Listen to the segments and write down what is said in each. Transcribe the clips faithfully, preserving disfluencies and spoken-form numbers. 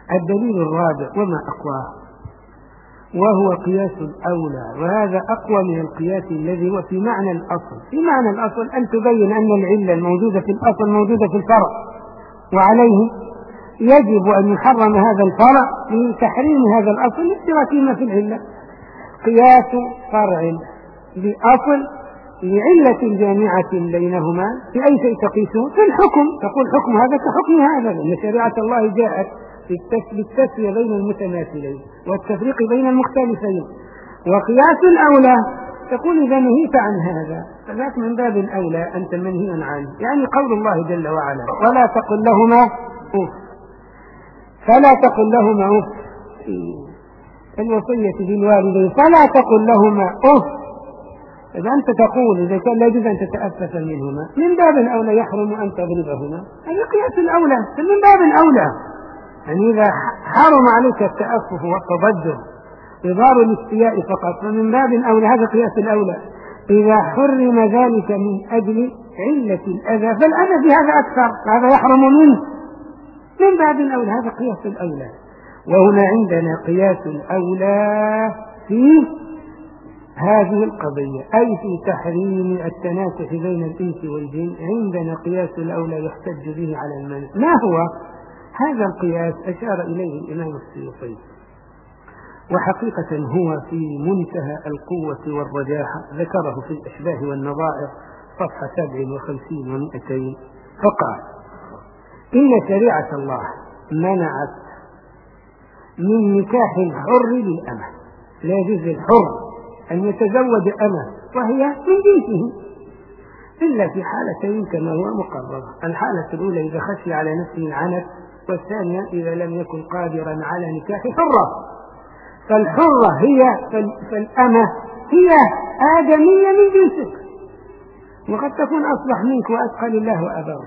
الدليل الرابع وما أقواه، وهو قياس الأولى، وهذا أقوى من القياس الذي هو في معنى الأصل. في معنى الأصل أن تبين أن العلة الموجودة في الأصل موجودة في الفرع، وعليه يجب أن يحرم هذا الفرع لتحريم هذا الأصل لاشتراكهما في العلة. قياس فرع لأصل لعلة جامعة بينهما، في أي شيء تقيسه؟ في الحكم، تقول حكم هذا كحكم هذا، لأن شريعة الله جاءت بالتسوية بين المتماثلين والتفريق بين المختلفين. وقياس الأولى تقول إذا نهيت عن هذا فذاك من باب الأولى أنت منهي عنه، يعني قول الله جل وعلا ولا تقل لهما أف، فلا تقل لهما أف في الوصية بالوالدين، فلا تقل لهما أف. إذا أنت تقول إذا كان لا يجوز أن تتأسف منهما من باب الأولى يحرم أن تضربهما، هذا قياس الأولى من باب الأولى. يعني إذا حرم عليك التأسف والتضجر إظهار الاستياء فقط فمن باب الأولى، هذا قياس الأولى. إذا حرم ذلك من أجل علة الأذى فالأذى في هذا أكثر، هذا يحرم منه من باب الأولى، هذا قياس الأولى. وهنا عندنا قياس الأولى في هذه القضية، أي في تحريم التناكح بين الإنس والجن، عندنا قياس الأولى يحتج به على المنع. ما هو هذا القياس؟ أشار إليه الإمام السيوطي، وحقيقة هو في منتهى القوة والرجاحة، ذكره في الأشباه والنظائر صفحة سبع وخمسين ومئتين، فقال إن شريعة الله منعت من نكاح الحر للأمة، لا يجوز للحر أن يتزوج أمة وهي من جنسه إلا في حالتين كما هو مقرر. الحالة الأولى إذا خشي على نفسه العنت، والثانية إذا لم يكن قادرا على نكاح حرة. فالحرة هي فالأمة هي آدمية من جنسك، وقد تكون أصلح منك وأتقى لله وأباه.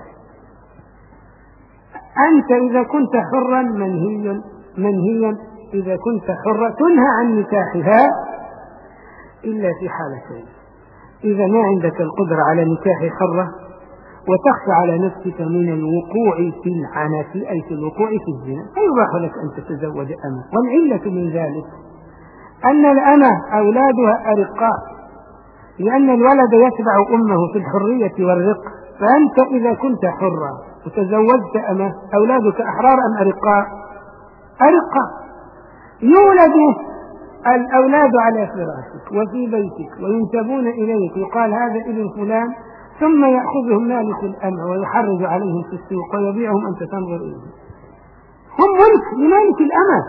أنت إذا كنت حرا منهي منهيا إذا كنت حرة تنهى عن نكاحها إلا في حالتين: إذا ما عندك القدرة على نكاح حرة وتخشى على نفسك من الوقوع في العنف أي في الوقوع في الزنا فيباح لك أن تتزوج أمة. والعلة من ذلك أن الأمة أولادها أرقاء، لأن الولد يتبع أمه في الحرية والرق. فأنت إذا كنت حرة وتزوجت أمة أولادك أحرار أم أرقاء؟ أرقاء. يولد الأولاد على فراشك وفي بيتك وينسبون إليك، يقال هذا ابن فلان، ثم يأخذهم مالك الأمة ويحرج عليهم في السوق ويبيعهم أنت تنظر إليهم. هم ملك لمالك الأمة،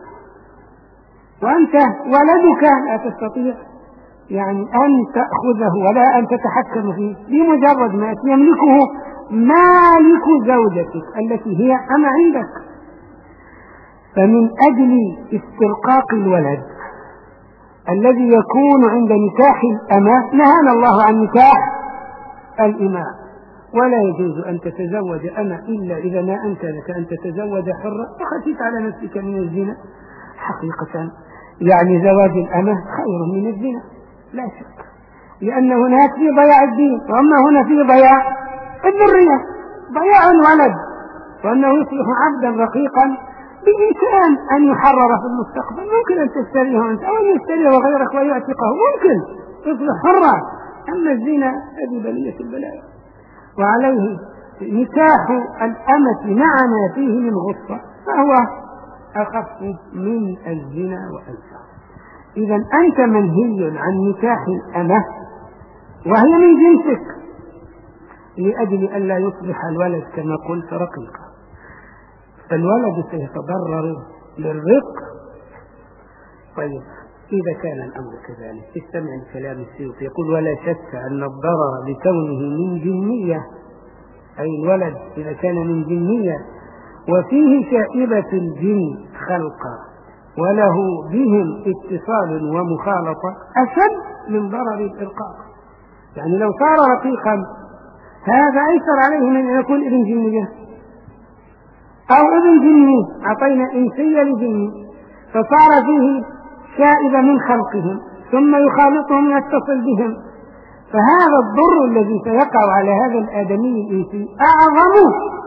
وأنت ولدك لا تستطيع يعني أن تأخذه ولا أن تتحكم فيه، بمجرد ما يملكه مالك زوجتك التي هي أمة عندك. فمن أجل استرقاق الولد الذي يكون عند نكاح الأمة نهانا الله عن نكاح الإماء، ولا يجوز أن تتزوج أمة إلا إذا ما أنت لك أن تتزوج حرة وخشيت على نفسك من الزنا. حقيقة يعني زواج الأمة خير من الزنا لا شك، لأن هناك في ضياع الدين، وأما هنا في ضياع الذرية، ضياع الولد، وأنه يصبح عبدا رقيقا بإمكان أن يحرر في المستقبل. ممكن أن تشتريه أنت أو أن يشتريه غيرك ويعتقه، ممكن يصبح حرا. أما الزنا هذه بلية البلاء، وعليه نكاح الأمة مع ما فيه من غصة فهو أخف من الزنا وأنفع. إذا أنت منهي عن نكاح الأمة وهي من جنسك لأجل أن لا يصبح الولد كما قلت رقيقا، فالولد سيتضرر للرق. طيب إذا كان الأمر كذلك استمع لكلام السيوطي، يقول ولا شك أن الضرر بكونه من جنية، أي الولد إذا كان من جنية وفيه شائبة الجن خلقا وله بهم اتصال ومخالطة أشد من ضرر الإرقاق. يعني لو صار رقيقا هذا أيسر عليه من أن يكون ابن جنية أو ابن جني، أعطينا إنسية لجني فصار فيه شائبة من خلقهم ثم يخالطهم يتصل بهم، فهذا الضر الذي سيقع على هذا الآدمي الإنسي أعظم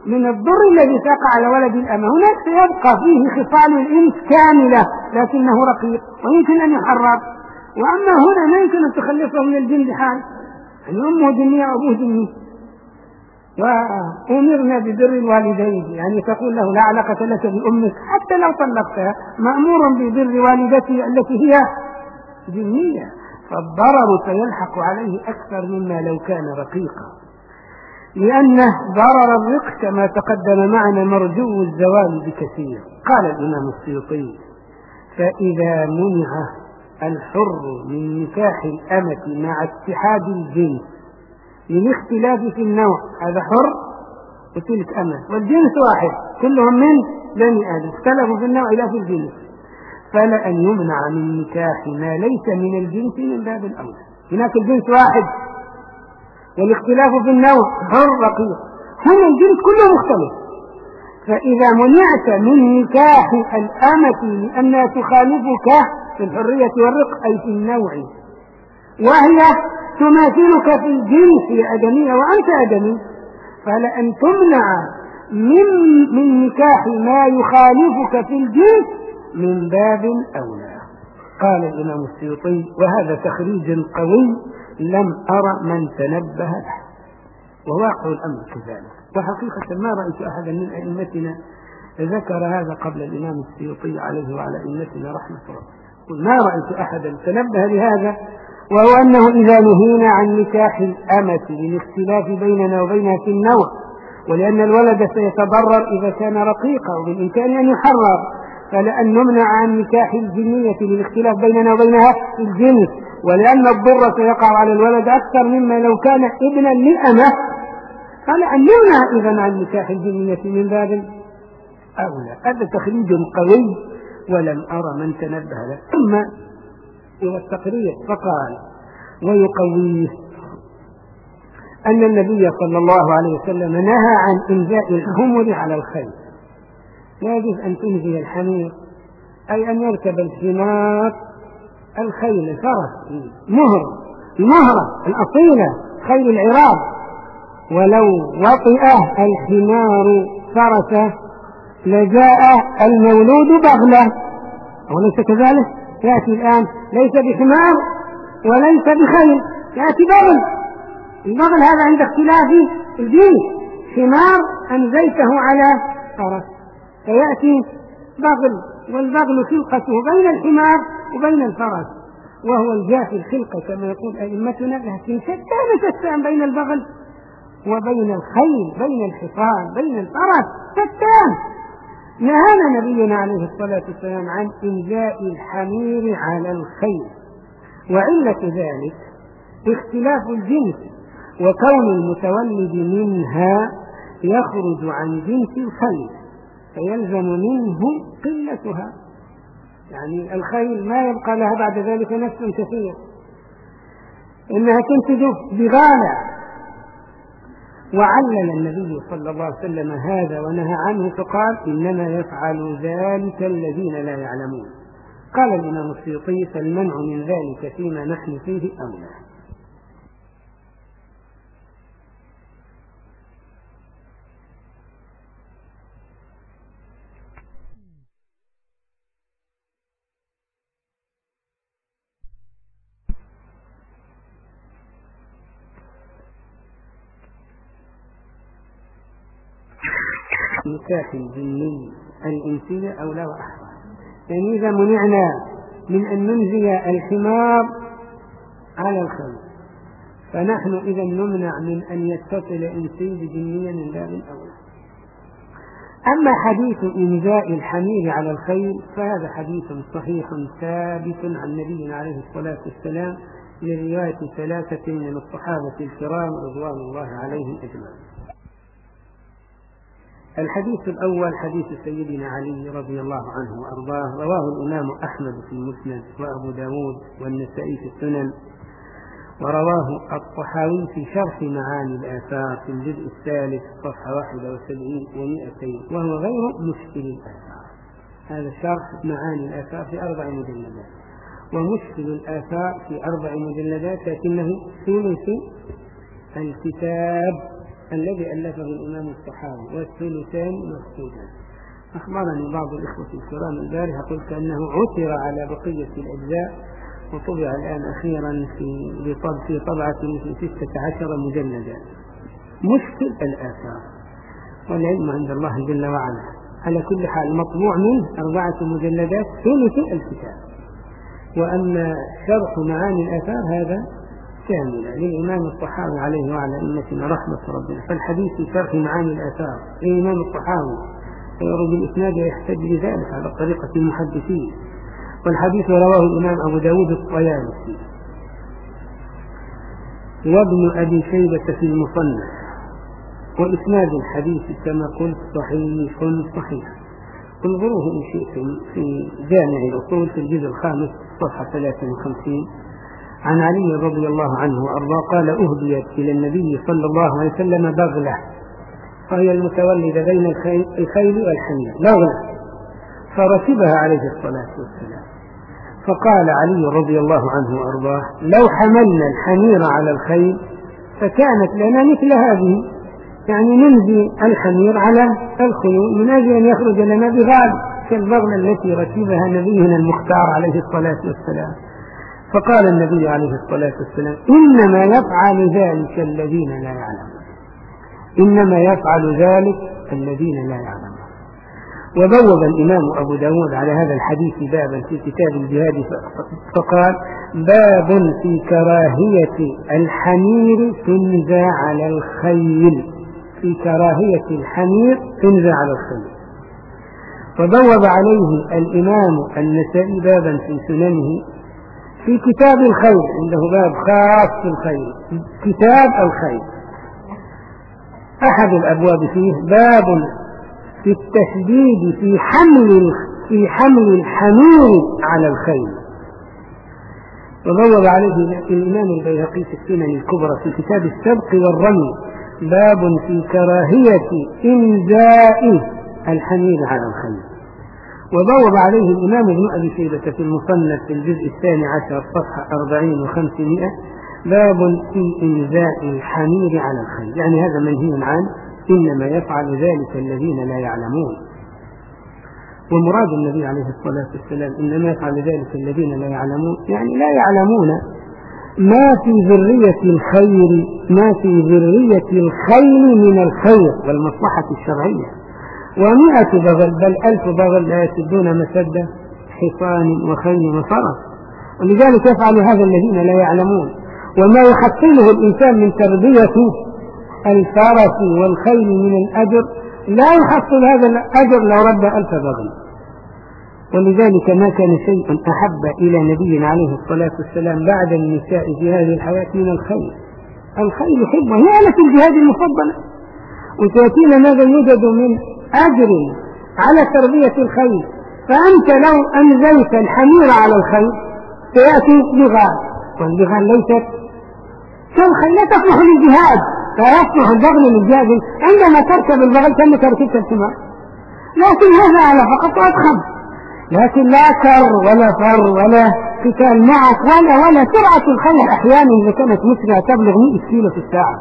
من الضر الذي تقع على ولد الأمة. هناك سيبقى فيه خصال الإنس كاملة لكنه رقيق ويمكن أن يحرر، وأما هنا ما يمكن أن تخلصه من الجن بحال، يعني أمه جنية وأبوه جني. وأمرنا ببر الوالدين، يعني تقول له لا علاقة لك بأمك حتى لو طلقتها، مأمور ببر والدته التي هي جنية، فالضرر سيلحق عليه أكثر مما لو كان رقيقا، لأنه ضرر الرق كما تقدم معنا مرجو الزوال بكثير. قال الإمام السيوطي: فإذا منع الحر من نكاح الأمة مع اتحاد الجنس للاختلاف في النوع، هذا حر وتلك أمة والجنس واحد كلهم من بني آدم، اختلفوا في النوع لا في الجنس، فلأن يمنع من نكاح ما ليس من الجنس من باب الأولى. هناك الجنس واحد والاختلاف في النوع حر رقيق، هنا الجنس كله مختلف، فإذا منعت من نكاح الأمة لأنها تخالفك في الحرية والرق أي في النوع، وهي تماثلك في الجنس يا أدمية وأنت أدمي، فلأن تمنع من, من نكاح ما يخالفك في الجنس من باب أولى. قال الإمام السيوطي: وهذا تخريج قوي لم أرى من تنبه له، وواقع الأمر كذلك. وحقيقة ما رأيت أحدا من أئمتنا ذكر هذا قبل الإمام السيوطي عليه وعلى أئمتنا رحمة الله، ما رأيت أحدا تنبه لهذا، وهو أنه إذا نهينا عن نكاح الأمة للاختلاف بيننا وبينها في النوع، ولأن الولد سيتضرر إذا كان رقيقا وبالإمكان أن يحرر، فلأن نمنع عن نكاح الجنية للاختلاف بيننا وبينها في الجنس، ولأن الضر سيقع على الولد أكثر مما لو كان ابنا للأمة، فلأن نمنع إذن عن نكاح الجنية من باب أولى. هذا تخريج قوي ولم أرى من تنبه له. ثم إلى التقرير فقال: ويقويه أن النبي صلى الله عليه وسلم نهى عن إنزاء الحمر على الخيل. لا يجوز أن تنزي الحمير، أي أن يركب الحمار الخيل الفرس مهر المهرة الأصيلة خيل العراب، ولو وطئ الحمار فرسه لجاء المولود بغلة، وليس كذلك؟ يأتي الآن ليس بحمار وليس بخيل، يأتي بغل. البغل هذا عند اختلاف الجنس، حمار أنزيته على فرس فيأتي بغل، والبغل خلقته بين الحمار وبين الفرس، وهو الجافي الخلقة كما يقول أئمتنا، لكن شتان شتان بين البغل وبين الخيل، بين الحصان بين الفرس شتان. نهانا نبينا عليه الصلاة والسلام عن إنزاء الحمير على الخيل، وعلة ذلك اختلاف الجنس، وكون المتولد منها يخرج عن جنس الخيل فيلزم منه قلتها، يعني الخيل ما يبقى لها بعد ذلك نفس كثير، إنها تنتج بغالة. وعلل النبي صلى الله عليه وسلم هذا ونهى عنه فقال: إنما يفعل ذلك الذين لا يعلمون. قال الإمام السيوطي: فالمنع من ذلك فيما نحن فيه أولى. نكاح الجني الإنسية أولى وأحرى، يعني إذا منعنا من أن ننزي الحمار على الخيل فنحن إذا نمنع من أن يتصل إنسي بجنيا من باب أولى. أما حديث إنزاء الحمير على الخيل فهذا حديث صحيح ثابت عن نبينا عليه الصلاة والسلام لرواية ثلاثة من الصحابة الكرام رضوان الله عليهم أجمعين. الحديث الأول حديث سيدنا علي رضي الله عنه وأرضاه، رواه الإمام أحمد في المسند وأبو داود والنسائي في السنن، ورواه الطحاوي في شرح معاني الآثار في الجزء الثالث صفحة واحدة وسبعين ومائتين، وهو غير مشكل الآثار. هذا شرح معاني الآثار في أربع مجلدات، ومشكل الآثار في أربع مجلدات لكنه ثلث الكتاب الذي ألفه الإمام الطحاوي والثلثان مكتوبان. أخبرني بعض الإخوة الكرام البارحة قلت أنه عثر على بقية الأجزاء وطبع الآن أخيرا في في طبعة في ستة عشر مجلدا. مشكل الآثار والعلم عند الله جل وعلا. على كل حال مطبوع منه أربعة مجلدات ثلث الكتاب. وأما شرح معاني الآثار هذا كاملا للإمام الطحاوي عليه وعلى أئمتنا رحمة ربنا. فالحديث في شرح معاني الآثار للإمام الطحاوي ويروي بالإسناد ويحتج بذلك على طريقة المحدثين. والحديث رواه الإمام أبو داود الطيالسي وابن أبي شيبة في المصنف. وإسناد الحديث كما قلت صحيح صحيح. انظروه إن شئتم في جامع الأصول في الجزء الخامس صفحة ثلاثة وخمسين عن علي رضي الله عنه وأرضاه قال أهديت إلى النبي صلى الله عليه وسلم بغلة وهي المتولدة بين الخيل والحمير بغلة فركبها عليه الصلاة والسلام. فقال علي رضي الله عنه وأرضاه لو حملنا الحمير على الخيل فكانت لنا مثل هذه، يعني ننزي الحمير على الخيول من أجل أن يخرج لنا بغال كالبغلة التي ركبها نبينا المختار عليه الصلاة والسلام. فقال النبي عليه الصلاة والسلام إنما يفعل ذلك الذين لا يعلمون، إنما يفعل ذلك الذين لا يعلمون. وبوب الإمام أبو داود على هذا الحديث بابا في كتاب الجهاد فقال باب في كراهية الحمير تنزى على الخيل، في كراهية الحمير تنزى على الخيل. وبوب عليه الإمام النسائي بابا في سننه في كتاب الخيل، عنده باب خاص في الخيل كتاب الخيل. أحد الأبواب فيه باب في التشديد في حمل في حمل الحمير على الخيل. وبوب عليه الإمام البيهقي في السنن الكبرى في كتاب السبق والرمي باب في كراهية إنزاء الحمير على الخيل. وبوب عليه الإمام ابن أبي شيبة في المصنف في الجزء الثاني عشر صفحة أربعين وخمسمائة باب في إنزاء الحمير على الخيل، يعني هذا منهي عنه، إنما يفعل ذلك الذين لا يعلمون. ومراد النبي عليه الصلاة والسلام إنما يفعل ذلك الذين لا يعلمون، يعني لا يعلمون ما في ذرية الخير ما في ذرية الخيل من الخير والمصلحة الشرعية. ومئة بغل بل ألف بغل لا يسدون مسد حصان وخيل وفرس، ولذلك يفعل هذا الذين لا يعلمون. وما يحصله الإنسان من تربية الفرس والخيل من الأجر لا يحصل هذا الأجر لو رد ألف بغل. ولذلك ما كان شيء أحب إلى نبينا عليه الصلاة والسلام بعد النساء في هذه الحياة من الخيل. الخيل حبه هي آلة الجهاد المفضلة، وتأتينا ماذا يوجد من أجر على تربية الخيل. فأنت لو أنزلت الحمير على الخيل سيأتي بغال، والبغال ليست كالخيل لا تصلح للجهاد، لا يصلح البغل للجهاد. عندما تركب البغل كأنك ركبت الحمار، لكن هذا على فقط أضخم، لكن لا كر ولا فر ولا قتال معك ولا ولا سرعة الخيل أحيانا إذا كانت مسرعة تبلغ مئة كيلو في الساعة.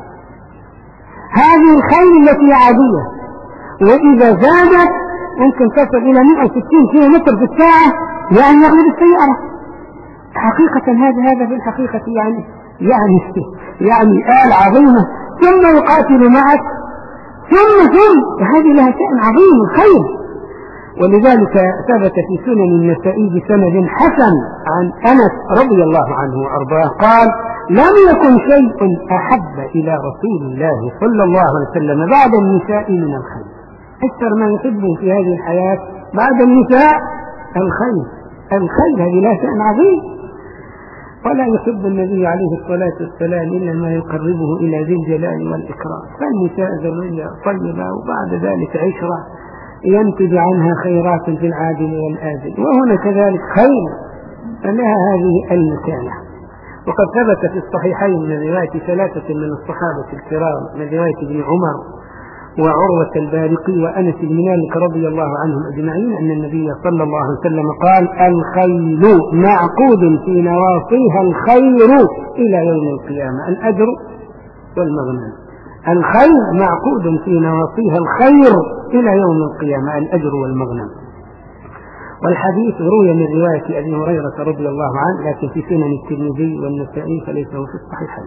هذه الخيل التي عادية، وإذا زادت ممكن تصل إلى مئة وستين كيلو متر في الساعة، يعني يغلب السيارة. حقيقة هذا هذا في الحقيقة يعني يعني يعني آلة عظيمة، ثم يقاتل معك ثم ثم هذه لها شأن عظيم الخيل. ولذلك ثبت في سنن النسائي بسند حسن عن أنس رضي الله عنه وأرضاه قال لم يكن شيء أحب إلى رسول الله صلى الله عليه وسلم بعد النساء من الخيل. أكثر ما يحبه في هذه الحياة بعد النساء الخيل. الخيل هذه لا شأن عظيم، ولا يحب النبي عليه الصلاة والسلام إلا ما يقربه إلى ذي الجلال والإكرام. فالنساء ذرية طيبة وبعد ذلك عشرة ينتج عنها خيرات في العاجل والآجل، وهنا كذلك خير فلها هذه المكانة. وقد ثبت في الصحيحين من رواية ثلاثة من الصحابة الكرام من رواية ابن عمر وعروة البارقي وأنس بن مالك رضي الله عنهم أجمعين أن النبي صلى الله عليه وسلم قال الخيل معقود في نواصيها الخير إلى يوم القيامة، الأجر والمغنم. الخير معقود في نواصيها الخير إلى يوم القيامة، الأجر والمغنم. والحديث روي من رواية أبي هريرة رضي الله عنه، لكن في سنن الترمذي والنسائي فليس هو في الصحيحين.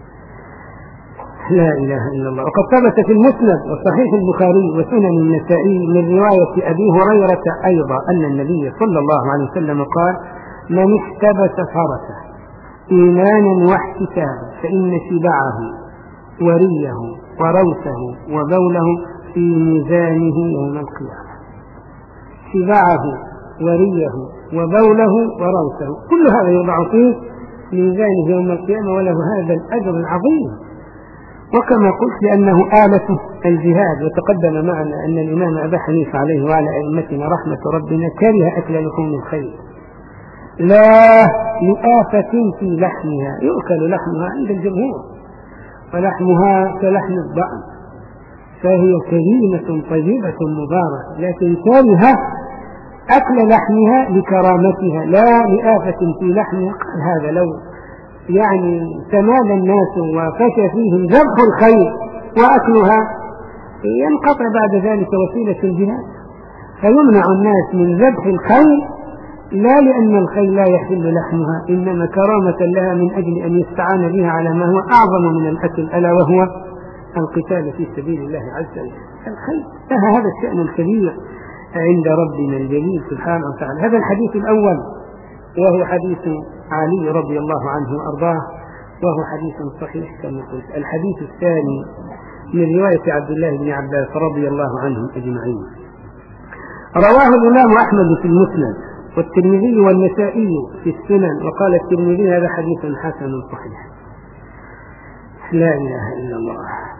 لا إله إلا الله. وقد ثبت في المسند وصحيح البخاري وسنن النسائي من رواية أبي هريرة أيضا أن النبي صلى الله عليه وسلم قال: من احتبس فرسه إيمانا واحتسابا فإن شبعه وريه وروثه وبوله في ميزانه يوم القيامة. شبعه وريه وبوله وروثه كل هذا يوضع في ميزانه يوم القيامة، وله هذا الأجر العظيم. وكما قلت لأنه آلة الجهاد. وتقدم معنا أن الإمام أبا حنيفة عليه وعلى أئمتنا رحمة ربنا كره أكل لحوم الخيل، لا لآفة في لحمها، يؤكل لحمها عند الجمهور، ولحمها كلحم الضأن، فهي كريمة طيبة مباركة، لكن كره أكل لحمها لكرامتها لا لآفة في لحمها. قال هذا لو يعني تمادى الناس وفشى فيهم ذبح الخيل وأكلها ينقطع بعد ذلك وسيلة الجهاد، فيمنع الناس من ذبح الخيل لا لأن الخيل لا يحل لحمها، إنما كرامة لها من أجل أن يستعان بها على ما هو أعظم من الأكل، ألا وهو القتال في سبيل الله عز وجل. الخيل لها هذا الشأن الكبير عند ربنا الجليل سبحانه وتعالى. هذا الحديث الأول وهو حديث علي رضي الله عنه وأرضاه، وهو حديث صحيح كما قلت. الحديث الثاني من رواية عبد الله بن عباس رضي الله عنهم أجمعين، رواه الإمام أحمد في المسند والترمذي والنسائي في السنن، وقال الترمذي هذا حديث حسن صحيح. لا إله إلا الله.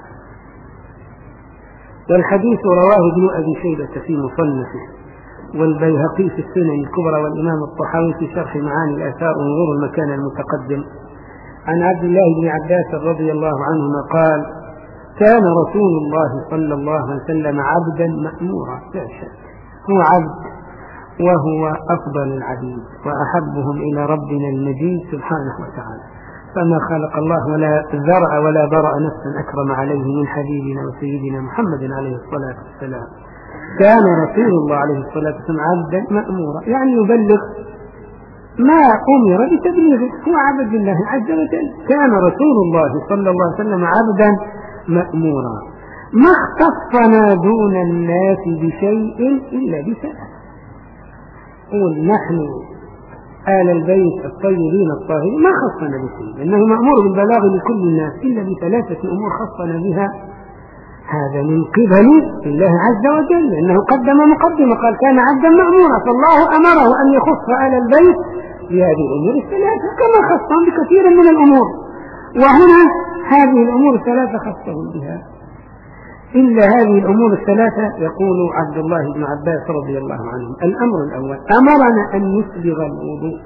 والحديث رواه ابن أبي شيبة في مصنفه، والبيهقي في السنن الكبرى، والإمام الطحاوي في شرح معاني الآثار ونظور المكان المتقدم، عن عبد الله بن عباس رضي الله عنهما قال: كان رسول الله صلى الله عليه وسلم عبدا مأمورا، لا شك هو عبد، وهو أفضل العبيد وأحبهم إلى ربنا المجيد سبحانه وتعالى، فما خلق الله ولا ذرع ولا برأ نفسا أكرم عليه من حبيبنا وسيدنا محمد عليه الصلاة والسلام. كان رسول الله عليه الصلاة والسلام عبدا مأمورا، يعني يبلغ ما أمر بتبليغه، هو عبد الله عز وجل. كان رسول الله صلى الله عليه وسلم عبدا مأمورا، ما اختصنا دون الناس بشيء إلا بثلاث. قول نحن آل البيت الطيبين الطاهرين ما خصنا بشيء، لأنه مأمور بالبلاغ لكل الناس إلا بثلاثة أمور خصنا بها، هذا من قبل الله عز وجل، لأنه قدم مقدمة قال كان عبدا مأمورا، فالله أمره أن يخص آل البيت بهذه الأمور الثلاثة كما خصهم بكثير من الأمور، وهنا هذه الأمور الثلاثة خصهم بها. إلا هذه الأمور الثلاثة يقول عبد الله بن عباس رضي الله عنه: الأمر الأول أمرنا أن نسبغ الوضوء،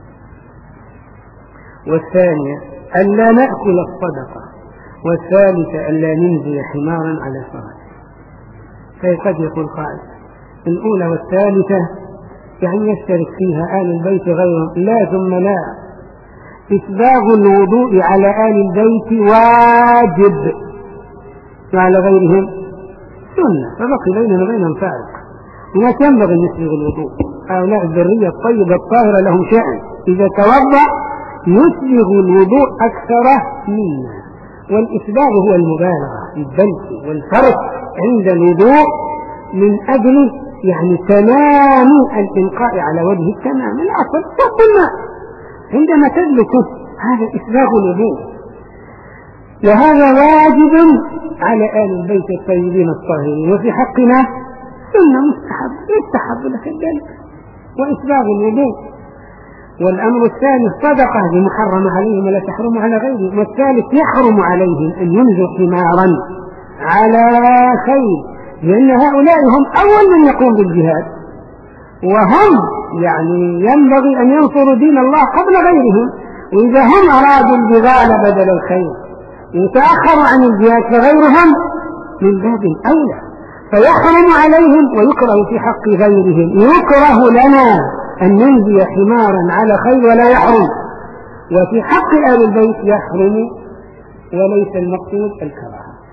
والثانية ألا نأكل الصدقة، والثالثة ألا ننزل حمارا على فرس. فقد يقول قائل الأولى والثالثة يعني يشترك فيها آل البيت غيرهم، لا ثم لا، إسباغ الوضوء على آل البيت واجب وعلى غيرهم سنة، فبقي بيننا وبينهم فارق. لا ينبغي أن يسبغ الوضوء، هؤلاء الذرية الطيبة الطاهرة لهم شأن، إذا توضأ يسبغ الوضوء أكثر منا، والإسباغ هو المبالغة في الدلك والفرق عند الوضوء من أجل يعني تمام الإنقاء على وجه التمام. الأصل صب الماء عندما تدلكه، هذا إسباغ الوضوء، وهذا واجب على آل البيت الطيبين الطاهرين، وفي حقنا سنة مستحب يستحب لك ذلك وإسباغ الوضوء. والأمر الثاني الصدقة محرم عليهم ولا تحرم على غيرهم. والثالث يحرم عليهم أن ينزوا حمارا على خيل، لأن هؤلاء هم أول من يقوم بالجهاد، وهم يعني ينبغي أن ينصروا دين الله قبل غيرهم، وإذا هم أرادوا البغال بدل الخيل يتأخروا عن الجهاد فغيرهم من باب أولى، فيحرم عليهم ويكره في حق غيرهم. يكره لنا أن ننزي حمارا على خيل ولا يحرم، وفي حق آل البيت يحرم وليس المقصود الكراهة.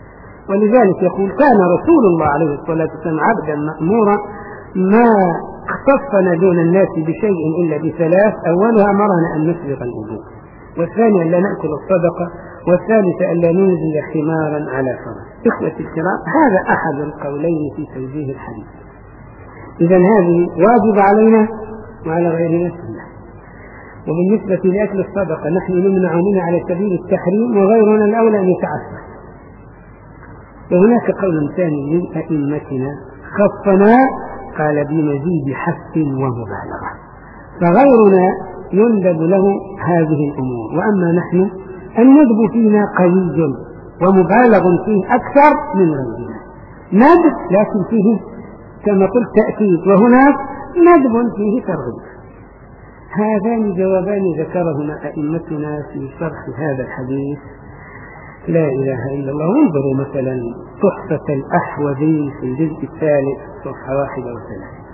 ولذلك يقول كان رسول الله عليه الصلاة والسلام عبدا مأمورا ما اختصنا دون الناس بشيء إلا بثلاث: أولها أمرنا أن نسبغ الوضوء، والثاني أن لا نأكل الصدقة، والثالثة أن لا ننزل حمارا على فرس. إخوة الكرام، هذا أحد القولين في توجيه الحديث. إذا هذه واجب علينا وعلى غيرنا سنة. وبالنسبة لأكل الصدقة نحن نمنع منها على سبيل التحريم، وغيرنا الأولى أن يتعفف. وهناك قول ثاني من أئمتنا خصنا قال بمزيد حث ومبالغة، فغيرنا يندب له هذه الأمور، وأما نحن الندب فينا قوي ومبالغ فيه أكثر من غيرنا. ندب لكن فيه كما قلت تأكيد، وهناك ندب فيه ترغيب. هذان جوابان ذكرهما أئمتنا في شرح هذا الحديث لا إله إلا الله. انظروا مثلا تحفة الأحوذي في الجزء الثالث صفحة واحدة وثلاثين.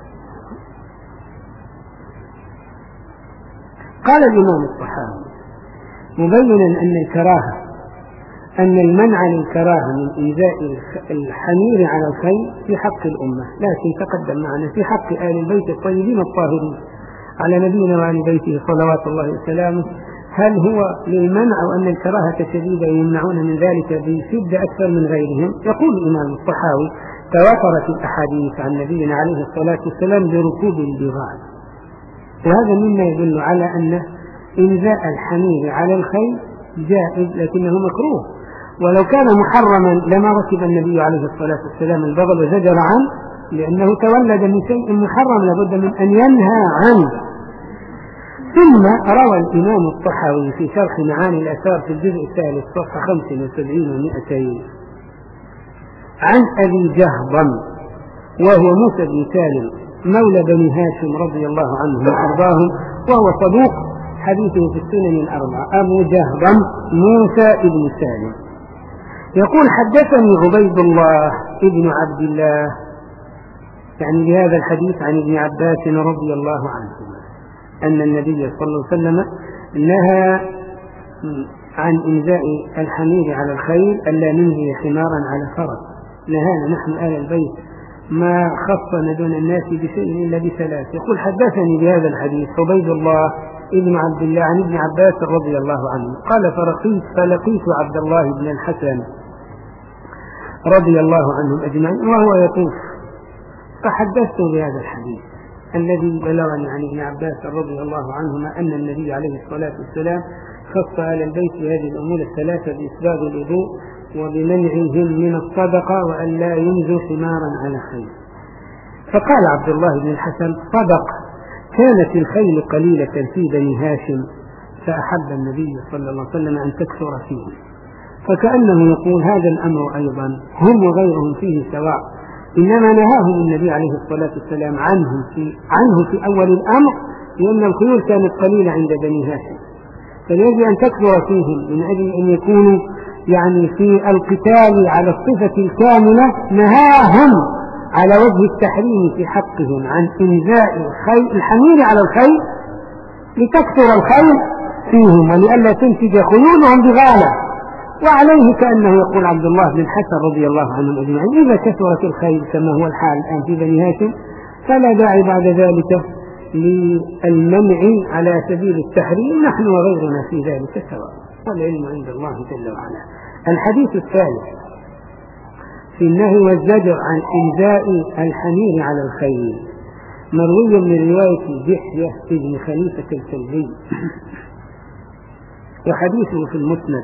قال الإمام الطحاوي مبينا أن الكراهة أن المنع للكراهة من إيذاء الحمير على الخيل في حق الأمة، لكن تقدم معنا في حق آل البيت الطيبين الطاهرين على نبينا وعلى بيته صلوات الله وسلامه. هل هو للمنع أو أن الكراهة شديدة يمنعون من ذلك بشدة أكثر من غيرهم؟ يقول الإمام الطحاوي تواترت الأحاديث عن نبينا عليه الصلاة والسلام بركوب البغال، وهذا مما يدل على أن إنزاء الحمير على الخيل جائز لكنه مكروه، ولو كان محرما لما ركب النبي عليه الصلاة والسلام البغل وزجر عنه، لأنه تولد من شيء محرم لابد من أن ينهى عنه. ثم روى الإمام الطحاوي في شرح معاني الآثار في الجزء الثالث صفحة خمس وسبعين ومئتين عن أبي جهضم وهو موسى بن سالم مولى بني هاشم رضي الله عنهم وأرضاهم، وهو صدوق حديثه في السنن الأربعة. أبو جهضم موسى بن سالم يقول حدثني عبيد الله ابن عبد الله، يعني بهذا الحديث عن ابن عباس رضي الله عنهما أن النبي صلى الله عليه وسلم نهى عن إنزاء الحمير على الخيل ألا ننهي حمارا على فرس. نهانا نحن آل البيت ما خصنا دون الناس بشيء إلا بثلاث. يقول حدثني بهذا الحديث عبيد الله ابن عبد الله عن ابن عباس رضي الله عنه قال فرقيت فلقيت عبد الله بن الحسن رضي الله عنهم أجمعين وهو يطوف، فحدثته بهذا الحديث الذي بلغني عن ابن عباس رضي الله عنهما أن النبي عليه الصلاة والسلام خص آل البيت بهذه الأمور الثلاثة بإسباغ الوضوء وبمنعهم من الصدقة وأن لا ينزوا حمارا على خيل. فقال عبد الله بن الحسن صدق، كانت الخيل قليلة في بني هاشم فأحب النبي صلى الله عليه وسلم أن تكثر فيه، فكأنه يقول هذا الأمر أيضا هم وغيرهم فيه سواء، إنما نهاهم النبي عليه الصلاة والسلام عنهم في عنه في أول الأمر لأن الخيول كانت قليلة عند بني هاشم، فيجب أن تكثر فيهم من أجل أن يكونوا يعني في القتال على الصفة الكاملة. نهاهم على وجه التحريم في حقهم عن إنزاء الخيل الحمير على الخيل لتكثر الخيل فيهم ولئلا تنتج خيولهم بغالة. وعليه كأنه يقول عبد الله بن الحسن رضي الله عنهم أجمعين إذا كثرت الخيل كما هو الحال الآن في بني هاشم فلا داعي بعد ذلك للمنع على سبيل التحريم، نحن وغيرنا في ذلك سواء، والعلم عند الله جل وعلا. الحديث الثالث في النهي والزجر عن إنزاء الحمير على الخيل مروي من رواية دحية بن خليفة الكلبي وحديثه في المسند،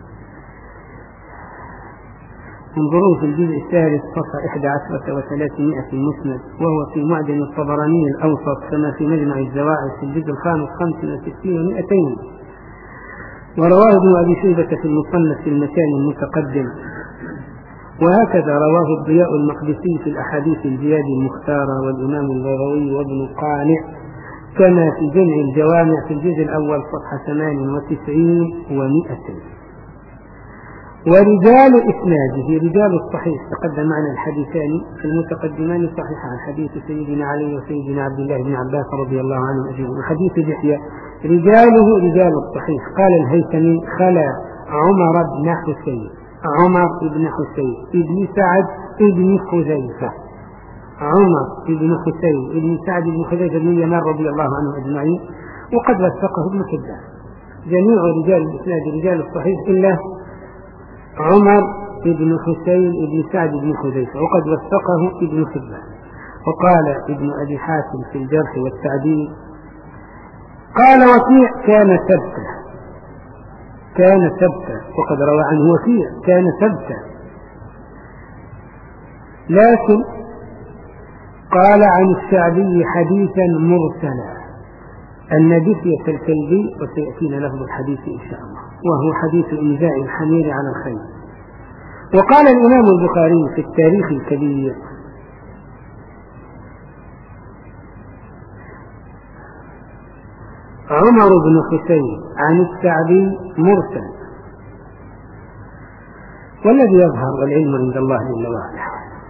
انظروا في الجزء الثالث صفحة إحدى عشرة وثلاثمائة في المسند، وهو في معجم الطبراني الأوسط كما في مجمع الزواعد في الجزء الخامس خمس وستين ومئتين، ورواه ابن أبي شيبة في المصنف في المكان المتقدم، وهكذا رواه الضياء المقدسي في الأحاديث الجياد المختارة والإمام البغوي وابن قانع كما في جمع الجوامع في الجزء الأول صفحة ثمان وتسعين ومئتين. ورجال إسناده رجال الصحيح تقدم معنا الحديثان في المتقدمان صحيحان حديث سيدنا علي وسيدنا عبد الله بن عباس رضي الله عنه أجمعين وحديث دحية رجاله رجال الصحيح. قال الهيثمي خلا عمر بن حسين عمر بن حسين بن سعد بن حذيفة، عمر بن حسين بن سعد بن حذيفة بن اليمان رضي الله عنه أجمعين، وقد وثقه ابن حبان. جميع رجال الإسناد رجال الصحيح إلا عمر بن حسين بن سعد بن حذيفة، وقد وثقه ابن حبان. وقال ابن أبي حاتم في الجرح والتعديل قال وكيع كان ثبتا، كان ثبتا، وقد روى عنه وكيع كان ثبتا، لكن قال عن الشعبي حديثا مرسلا أن دفية الكلبي، وسيأتينا لفظ الحديث إن شاء الله، وهو حديث إنزاء الحمير على الخيل. وقال الإمام البخاري في التاريخ الكبير عمر بن حسين عن الشعبي مرسل، والذي يظهر والعلم عند الله جل وعلا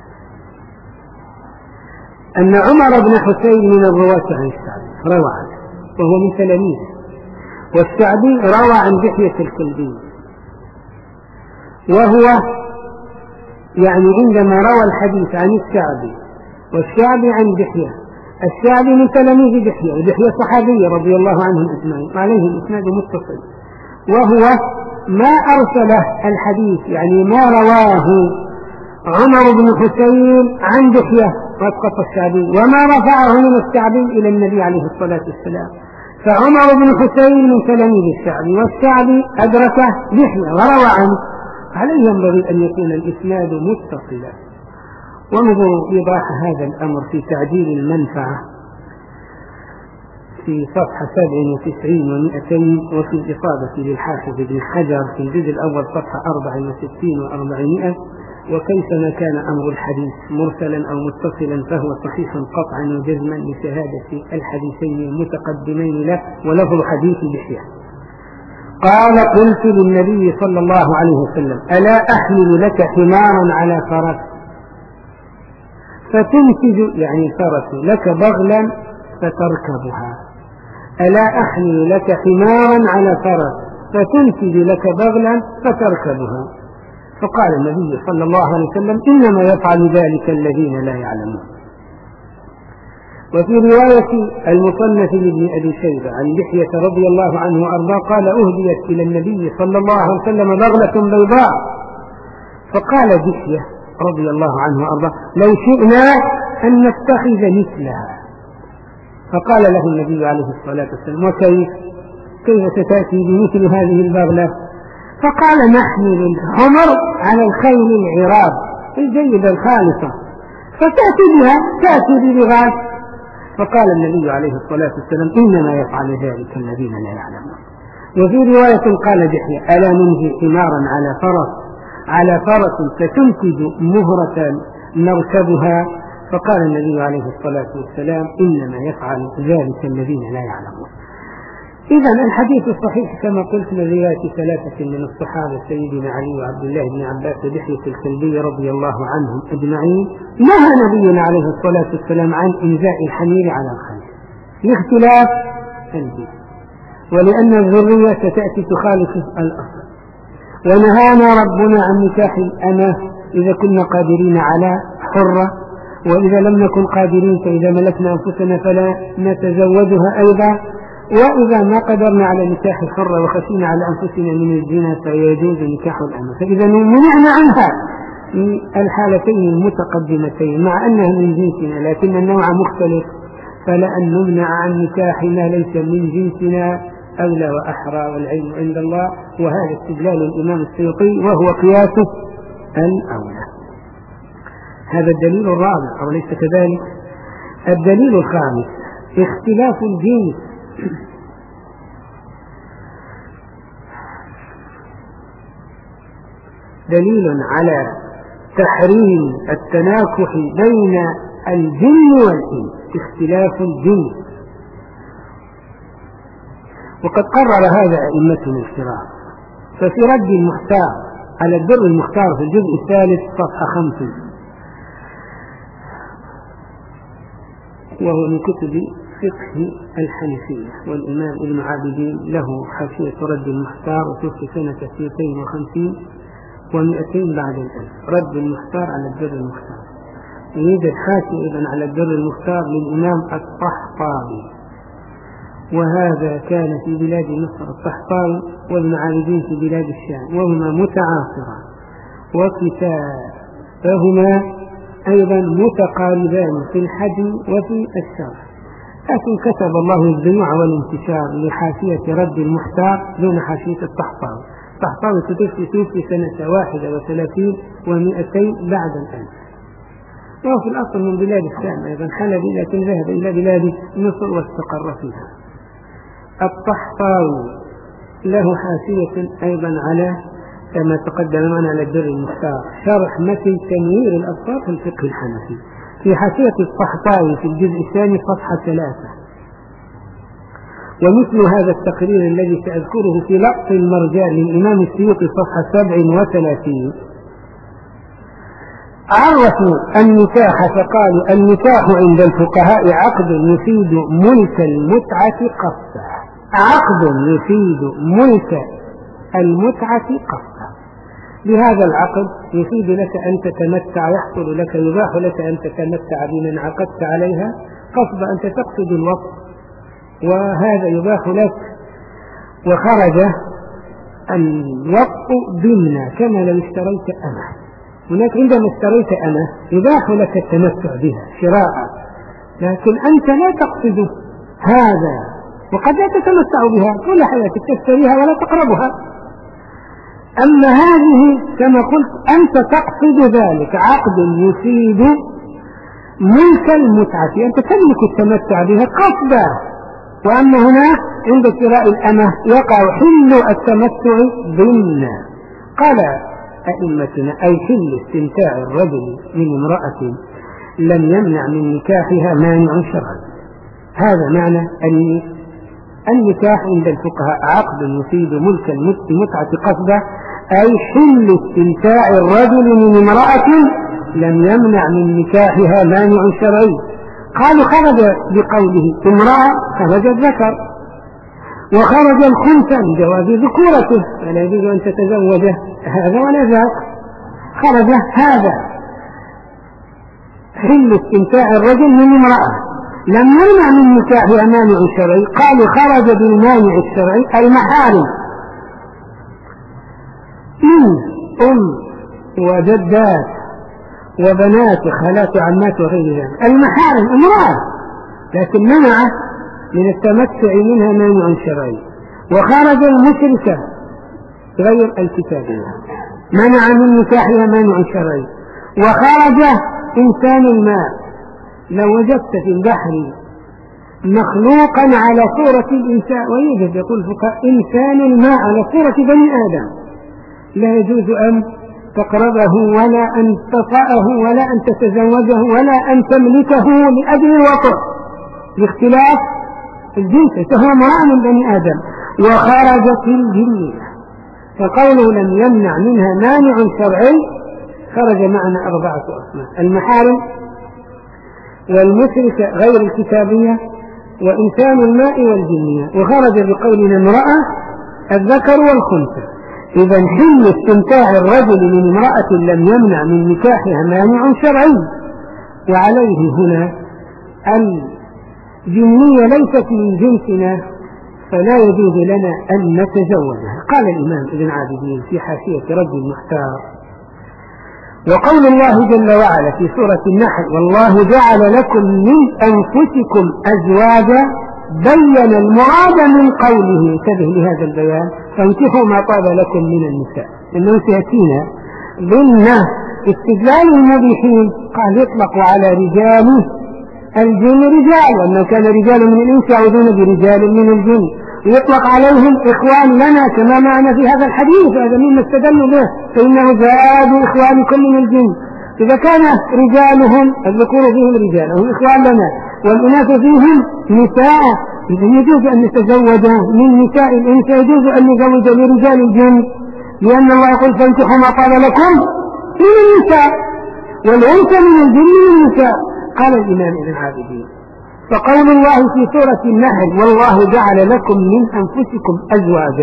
أن عمر بن حسين من الرواة عن الشعبي روى عنه وهو من تلاميذه، والشعبي روى عن دحية الكلبي، وهو يعني عندما روى الحديث عن الشعبي والشعبي عن دحية، الشعبي من تلاميذ دحية، ودحية صحابي رضي الله عنهم أجمعين، وعليه الإسناد متصل، وهو ما أرسله الحديث يعني ما رواه عمر بن حسين عن دحية واسقط الشعبي، وما رفعه من الشعبي إلى النبي عليه الصلاة والسلام. فعمر بن حسين من تلاميذ الشعبي، والشعبي أدركه دحية وروى عنه، عليه ينبغي أن يكون الإسناد متصلا. وانظروا إيضاح هذا الأمر في تعجيل المنفعة في صفحة سبع وتسعين ومئتين، وفي الإصابة للحافظ ابن حجر في الجزء الأول صفحة أربع وستين وأربعمائة، وكيفما كان أمر الحديث مرسلا أو متصلا فهو صحيح قطعا وجزما لشهادة الحديثين المتقدمين له، ولفظ حديث دحية. قال قلت للنبي صلى الله عليه وسلم ألا أحمل لك حمارا على فرس فتنتج، يعني الفرس لك بغلا فتركبها، ألا أحمل لك حمارا على فرس فتنتج لك بغلا فتركبها. فقال النبي صلى الله عليه وسلم إنما يفعل ذلك الذين لا يعلمون. وفي رواية المصنف لابن أبي شيبة عن دحية رضي الله عنه وأرضاه قال أهديت إلى النبي صلى الله عليه وسلم بغلة بيضاء، فقال دحية رضي الله عنه وأرضاه لو شئنا أن نتخذ مثلها، فقال له النبي عليه الصلاة والسلام وكيف كيف ستأتي بمثل هذه البغلة؟ فقال نحمل الحمر على الخيل العراب الجيدة الخالصة فتأتي بها تأتي ببغال. فقال النبي عليه الصلاة والسلام إنما يفعل ذلك الذين لا يعلمون. وفي رواية قال دحية ألا ننهي حمارا على فرس على فرس فتنتج مهرة نركبها؟ فقال النبي عليه الصلاة والسلام إنما يفعل ذلك الذين لا يعلمون. إذن الحديث الصحيح كما قلت من رواية ثلاثة من الصحابة سيدنا علي وعبد الله بن عباس ودحية الكلبي رضي الله عنهم أجمعين، نهى نبينا عليه الصلاة والسلام عن إنزاء الحمير على الخيل لاختلاف الجنس، ولأن الذرية ستأتي تخالف الأصل. ونهانا ربنا عن نكاح الأمة إذا كنا قادرين على حرة، وإذا لم نكن قادرين فإذا ملكنا أنفسنا فلا نتزوجها أيضا، وإذا ما قدرنا على نكاح الحرة وخشينا على أنفسنا من الزنا فيجوز نكاح الأمة. فإذا منعنا عنها في الحالتين المتقدمتين مع أنها من جنسنا لكن النوع مختلف، فلأن نمنع عن نكاح ما ليس من جنسنا أولى وأحرى والعلم عند الله. وهذا استدلال الإمام السيوطي وهو قياسه الأولى. هذا الدليل الرابع أو ليس كذلك. الدليل الخامس اختلاف الجنس. دليل على تحريم التناكح بين الجن والإنس، اختلاف الجنس، وقد قرر هذا أئمتنا الكرام. ففي رد المختار على الدر المختار في الجزء الثالث صفحة خمسة، وهو من كتب فقه الحنفية، والإمام ابن عابدين له حاشية رد المختار وتوفي سنة اثنتين وخمسين ومئتين بعد الألف. رد المختار على الدر المختار. يوجد حاشية أيضا على الدر المختار للإمام الطحطاوي، وهذا كان في بلاد مصر الطحطاوي وابن عابدين في بلاد الشام، وهما متعاصران وكتابهما أيضا متقاربان في الحجم وفي الشرح، لكن كتب الله الذيوع والانتشار لحاشية رد المختار دون حاشية الطحطاوي. الطحطاوي توفي في سنة واحدة وثلاثين ومئتين بعد الألف، وهو في الأصل من بلاد الشام أيضا حلبي، لكن ذهب إلى بلاد مصر واستقر فيها. الطحطاوي له حاشية أيضا على كما تقدم معنا على الدر المختار شرح متن تنوير الأبصار في الفقه الحنفي، في حاشية الطحطاوي في الجزء الثاني صفحة ثلاثة. ومثل هذا التقرير الذي سأذكره في لقط المرجان للإمام السيوطي صفحة سبع وثلاثين عرفوا النكاح فقالوا: النكاح عند الفقهاء عقد يفيد ملك المتعة قصدا. عقد يفيد ملك المتعة قصدا. بهذا العقد يفيد لك أن تتمتع، يحصل لك يباح لك أن تتمتع بمن عقدت عليها قصد أنت تقصد الوقت، وهذا يباح لك. وخرج الوقت ضمن كما لو اشتريت أمه. هناك عندما اشتريت أمه يباح لك التمتع بها شراء، لكن أنت لا تقصد هذا، وقد لا تتمتع بها طول حياتك، تشتريها ولا تقربها. أما هذه كما قلت أنت تقصد ذلك، عقد يفيد ملك المتعة، أنت تملك التمتع بها قصدا. وأما هنا عند شراء الأمة يقع حل التمتع ضمن. قال أئمتنا: أي حل استمتاع الرجل من امرأة لم يمنع من نكاحها مانع شرعي. هذا معنى أن النكاح عند الفقهاء عقد يفيد ملك المتعة قصدا، أي حل استمتاع الرجل من امرأة لم يمنع من نكاحها مانع شرعي. قالوا: خرج بقوله امرأة خرج الذكر، وخرج الخنثى من جواز ذكورته، فلا يجوز أن تتزوج هذا ولا ذاك. خرج هذا حل استمتاع الرجل من امرأة لم يمنع من نكاحها مانع شرعي. قالوا: خرج بالمانع الشرعي المحارم من أم وجدات وبنات خالات وعمات وغير ذلك. المحارم امرأة لكن منع من التمتع منها مانع شرعي. وخرج المشركة غير الكتابية منع من نكاحها مانع شرعي. وخرج إنسان الماء، لو وجدت في البحر مخلوقا على صورة الإنسان، ويوجد يقول الفقهاء إنسان الماء على صورة بني آدم، لا يجوز أن تقربه ولا أن تطأه ولا أن تتزوجه ولا أن تملكه لأجل الوطء لاختلاف الجنس، فهو امرأة من بني آدم. وخرجت الجنية، فقوله لم يمنع منها مانع شرعي خرج معنا أربعة أسماء: المحارم والمشركة غير الكتابية وإنسان الماء والجنية. وخرج بقولنا امرأة الذكر والخنثى. إذا حل استمتاع الرجل من امرأة لم يمنع من نكاحها مانع شرعي. وعليه هنا الجنية ليست من جنسنا فلا يجوز لنا أن نتزوجها. قال الإمام ابن عابدين في حاشية رد المختار: وقول الله جل وعلا في سورة النحل: والله جعل لكم من أنفسكم أزواجا، بين المراد من قوله، انتبه لهذا البيان: فانكحوا ما طاب لكم من النساء. إنه سيأتينا ضمن استدلال المبيحين قال يطلق على رجال الجن رجال، وأنه كان رجال من الإنس يعودون برجال من الجن، ويطلق عليهم إخوان لنا كما معنا في هذا الحديث. هذا مما استدلوا به، فإنه زاد إخوانكم من الجن. إذا كان رجالهم الذكور فيهم رجال هم إخوان لنا والإناث فيهم نساء، إذا يجوز أن نتزوج من نساء الإنس، يجوز أن نزوج لرجال الجن، لأن الله يقول: فانكحوا ما طاب لكم من النساء، والأنثى من الجن من النساء. قال الإمام ابن عابدين: فقول الله في سورة النحل: والله جعل لكم من أنفسكم أزواجا،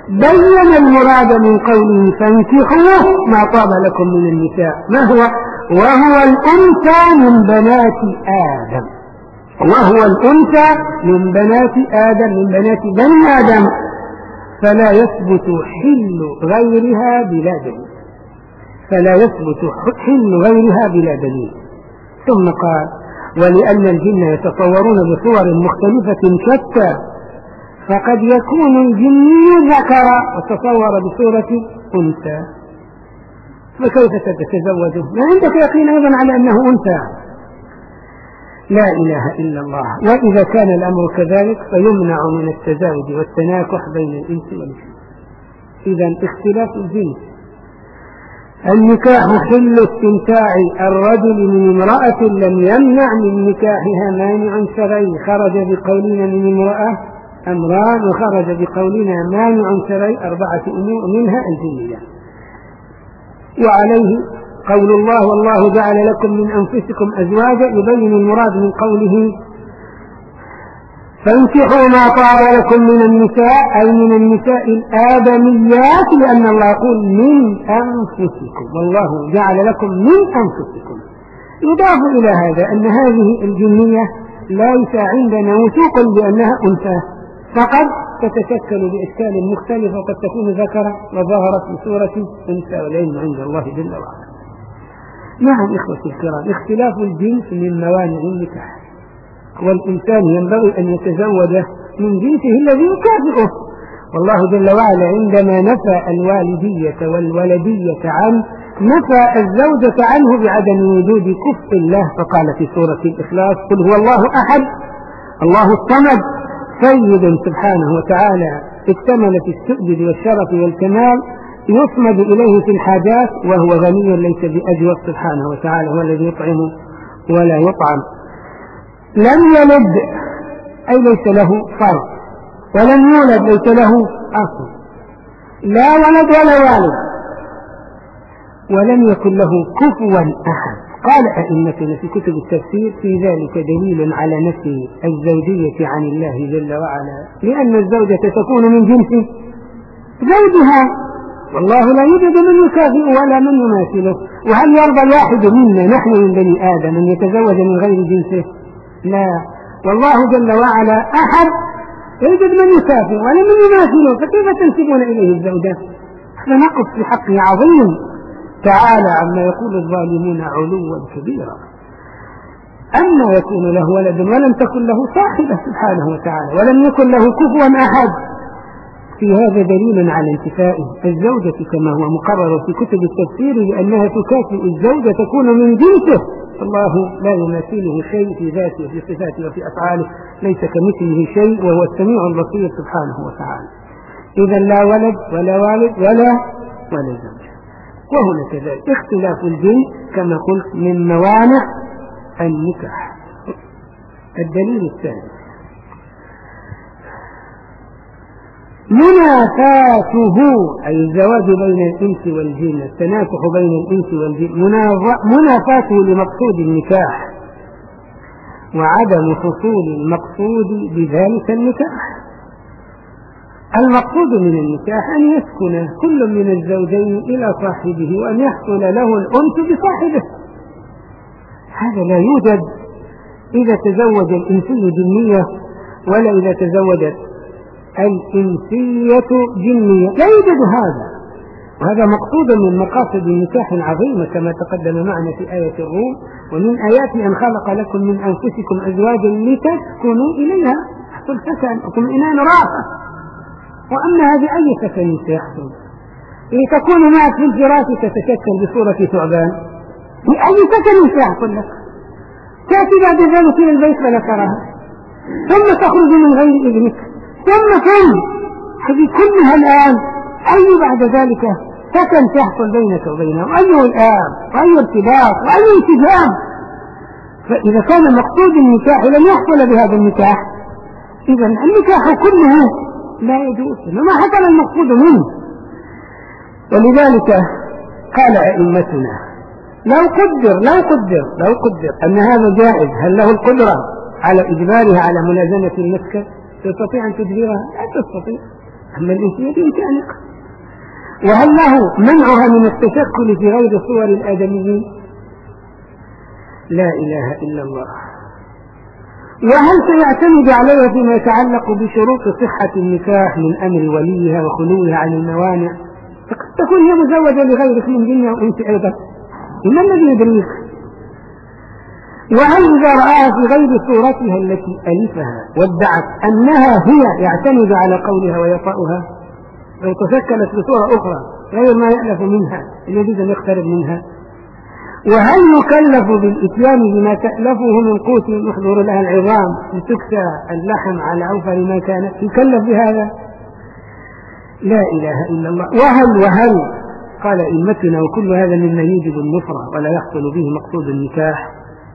بين المراد من قوله فانكحوا ما طاب لكم من النساء، ما هو؟ وهو الأنثى من بنات آدم، وهو الأنثى من بنات آدم، من بنات بني آدم، فلا يثبت حل غيرها بلا دليل، فلا يثبت حل غيرها بلا دليل. ثم قال ولأن الجن يتصورون بصور مختلفة شتى، فقد يكون الجني ذكرا وتصور بصورة أنثى، فكيف تتزوجه؟ ما عندك يقين أيضا على أنه أنثى؟ لا إله إلا الله. وإذا كان الأمر كذلك فيمنع من التزاوج والتناكح بين الإنس والجن. إذن اختلاف الجنس. النكاح حل استمتاع الرجل من امرأة لم يمنع من نكاحها مانع شرعي، خرج بقولنا من امرأة أمران، وخرج بقولنا مانع شرعي أربعة أمور منها الجنية. وعليه قول الله والله جعل لكم من أنفسكم أزواجا، يبين المراد من قوله فانكحوا ما طاب لكم من النساء، أي من النساء الآدميات، لأن الله يقول من أنفسكم، والله جعل لكم من أنفسكم. يضاف إلى هذا أن هذه الجنية ليس عندنا وثوق بأنها أنثى، فقد تتشكل بأشكال مختلفة، وقد تكون ذكرا وظهرت بصورة أنثى، والعلم عند الله جل وعلا. نعم إخوتي الكرام، اختلاف الجنس من موانع النكاح، والإنسان ينبغي أن يتزوج من جنسه الذي يكافئه. والله جل وعلا عندما نفى الوالدية والولدية عنه نفى الزوجة عنه بعدم وجود كفء له، فقال في سورة الإخلاص قل هو الله أحد الله الصمد، سيد سبحانه وتعالى اكتمل في السؤدد والشرف والكمال، يصمد إليه في الحاجات، وهو غني ليس بأجوف سبحانه وتعالى، هو الذي يطعم ولا يطعم. لم يلد أي ليس له فرد، ولم يولد ليس له أصل، لا ولد ولا والد، ولم يكن له كفوا أحد. قال أئمتنا في كتب التفسير في ذلك دليل على نفي الزوجية عن الله جل وعلا، لأن الزوجة تكون من جنس زوجها، والله لا يوجد من يكافئ ولا من يماثله. وهل يرضى الواحد منا نحن من بني آدم أن يتزوج من غير جنسه؟ لا، والله جل وعلا أحد، يوجد من يكافئ ولا من يماثله، فكيف تنسبون إليه الزوجة؟ هذا نقص في حقه عظيم تعالى عما يقول الظالمون علوا كبيرا. أما يكون له ولد ولم تكن له صاحبة سبحانه وتعالى، ولم يكن له كفوا أحد، في هذا دليل على انتفاء الزوجة كما هو مقرر في كتب التفسير، لأنها تكافئ الزوجة تكون من جنسه. الله لا يماثله شيء في ذاته وفي صفاته وفي أفعاله، ليس كمثله شيء، وهو السميع البصير سبحانه وتعالى. إذا لا ولد ولا والد ولا ولا زوجة. وهنا كذلك اختلاف الجنس كما قلت من موانع النكاح. الدليل الثاني منافاته، أي الزواج بين الإنس والجن، التناكح بين الإنس والجن، منافاته لمقصود النكاح وعدم حصول المقصود بذلك النكاح. المقصود من النكاح أن يسكن كل من الزوجين إلى صاحبه، وأن يحصل له الأنس بصاحبه. هذا لا يوجد إذا تزوج الإنسي جنية، ولا إذا تزوجت الإنسية جنية، لا يوجد هذا. وهذا مقصود من مقاصد نكاح عظيمة كما تقدم معنا في آية الروم: ومن آيات أن خلق لكم من أنفسكم أزواجا لتسكنوا إليها، يحصل سكن واطمئنان راحة. وأما هذه أي سكن سيحصل؟ لتكون معك في الفراش تتشكل بصورة ثعبان، أي سكن سيحصل لك؟ تأتي بعد ذلك إلى البيت فلا تراها، ثم تخرج من غير إذنك، ثم ثم هذه كلها الآن أي بعد ذلك سكن تحصل بينك وبينه، وأيه الآن وأي ارتباط وأي انتظام. فإذا كان مقصود النكاح لم يحصل بهذا النكاح، إذا النكاح كله لا يجوز وما حصل المقصود منه. ولذلك قال أئمتنا: لو قدر لو قدر لو قدر أن هذا جائز، هل له القدرة على إجبارها على ملازمة المسكن؟ تستطيع أن تجبرها؟ لا تستطيع. أما الإنسية بإمكانك. وهل له منعها من التشكل في غير صور الآدميين؟ لا إله إلا الله. وهل سيعتمد عليها فيما يتعلق بشروط صحة النكاح من أمر وليها وخلوها عن الموانع؟ فقد تكون هي مزوجة لغيرك من جنة وأنت أيضا، إن الذي يدريك. وهل إذا رآها في غير صورتها التي ألفها وادعت أنها هي يعتمد على قولها ويطأها، لو تشكلت بصورة أخرى غير ما يألف منها يريد أن يقترب منها؟ وهل يكلف بالإتيان بما تألفه من قوت يحضر لها العظام لتكسى اللحم على أوفر ما كانت؟ يكلف بهذا؟ لا إله إلا الله. وهل وهل قال إمتنا وكل هذا مما يوجب النفرة ولا يحصل به مقصود النكاح،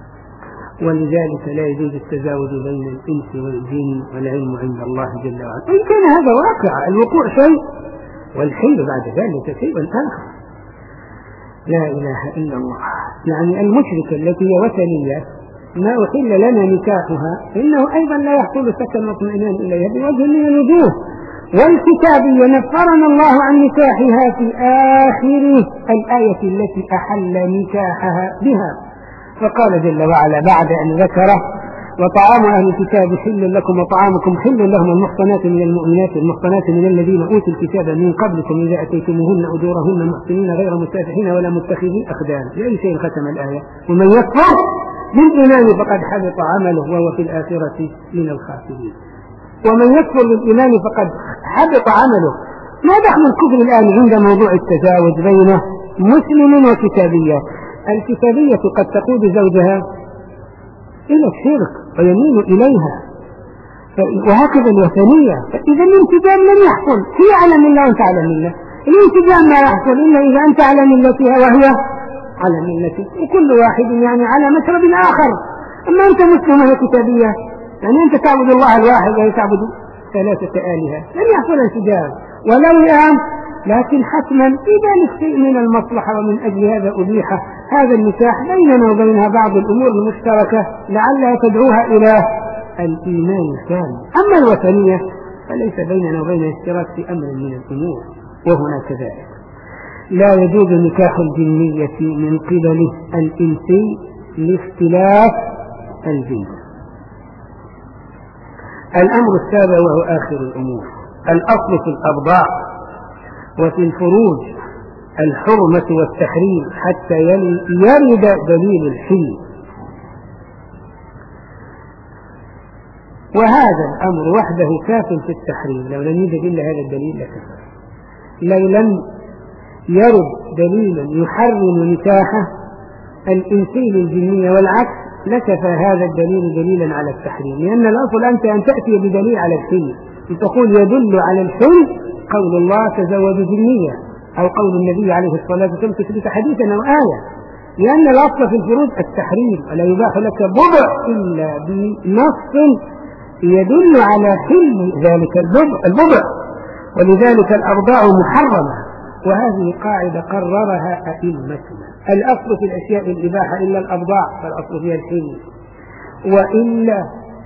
ولذلك لا يجوز التزاوج بين الإنس والجن والعلم عند الله جل وعلا. إن كان هذا واقع، الوقوع شيء والحل بعد ذلك شيء آخر. لا إله إلا الله. يعني المشركة التي هي وثنية ما أحل لنا نكاحها إنه أيضا لا يحصل سكن واطمئنان إليها بوجه من الوجوه. والكتابية نفرنا الله عن نكاحها في آخر الآية التي أحل نكاحها بها، فقال جل وعلا بعد أن ذكر وطعام أهل الكتاب حل لكم وطعامكم حل لهم المحصنات من المؤمنات المحصنات من الذين أوتوا الكتاب من قبلكم إذا أتيتموهن أجورهن محصنين غير مسافحين ولا متخذي أخدان. لأي شيء ختم الآية؟ ومن يكفر بالإيمان فقد حبط عمله وهو في الآخرة من الخاسرين. ومن يكفر بالإيمان فقد حبط عمله. ما دخل الكفر الآن عند موضوع التزاوج بين مسلم وكتابية؟ الكتابية قد تقود زوجها إلى الشرك ويميل إليها، وهكذا الوثنية. فإذا الانتجام لم يحصل، هي على ملة وأنت على ملة. الانتجام لا يحصل إلا إذا أنت على ملتها وهي على ملتك، وكل واحد يعني على مشرب آخر. أما أنت مسلمة وكتابية يعني أنت تعبد الله الواحد وهي تعبد ثلاثة آلهة، لم يحصل انتجام ولا وئام. لكن حتما إذا لشيء من المصلحة ومن أجل هذا أبيح هذا النكاح بيننا وبينها بعض الأمور المشتركة لعلها تدعوها إلى الإيمان الكامل. أما الوثنية فليس بيننا وبينها اشتراك في أمر من الأمور. وهنا كذلك لا يجوز نكاح الجنية من قبل الإنسي لاختلاف الجنس. الأمر السابع وهو آخر الأمور، الأصل في الأرضاع وفي الفروج الحرمة والتحريم حتى يرد دليل الحل. وهذا الأمر وحده كاف في التحريم، لو لم يوجد إلا هذا الدليل لكفى. لو لم يرد دليل يحرم نكاح الإنسي للجنية والعكس لكفى هذا الدليل دليلا على التحريم، لأن الأصل أنت أن تأتي بدليل على الحل، تقول يدل على الحل قول الله تزوج جنية أو قول النبي عليه الصلاة والسلام تثبت حديثا أو آية، لأن الأصل في الفروج التحريم ولا يباح لك بضع إلا بنص يدل على حل ذلك البضع، ولذلك الأرضاع محرمة. وهذه قاعدة قررها أئمتنا. الأصل في الأشياء الإباحة إلا الأرضاع فالأصل فيها الحل، وإلا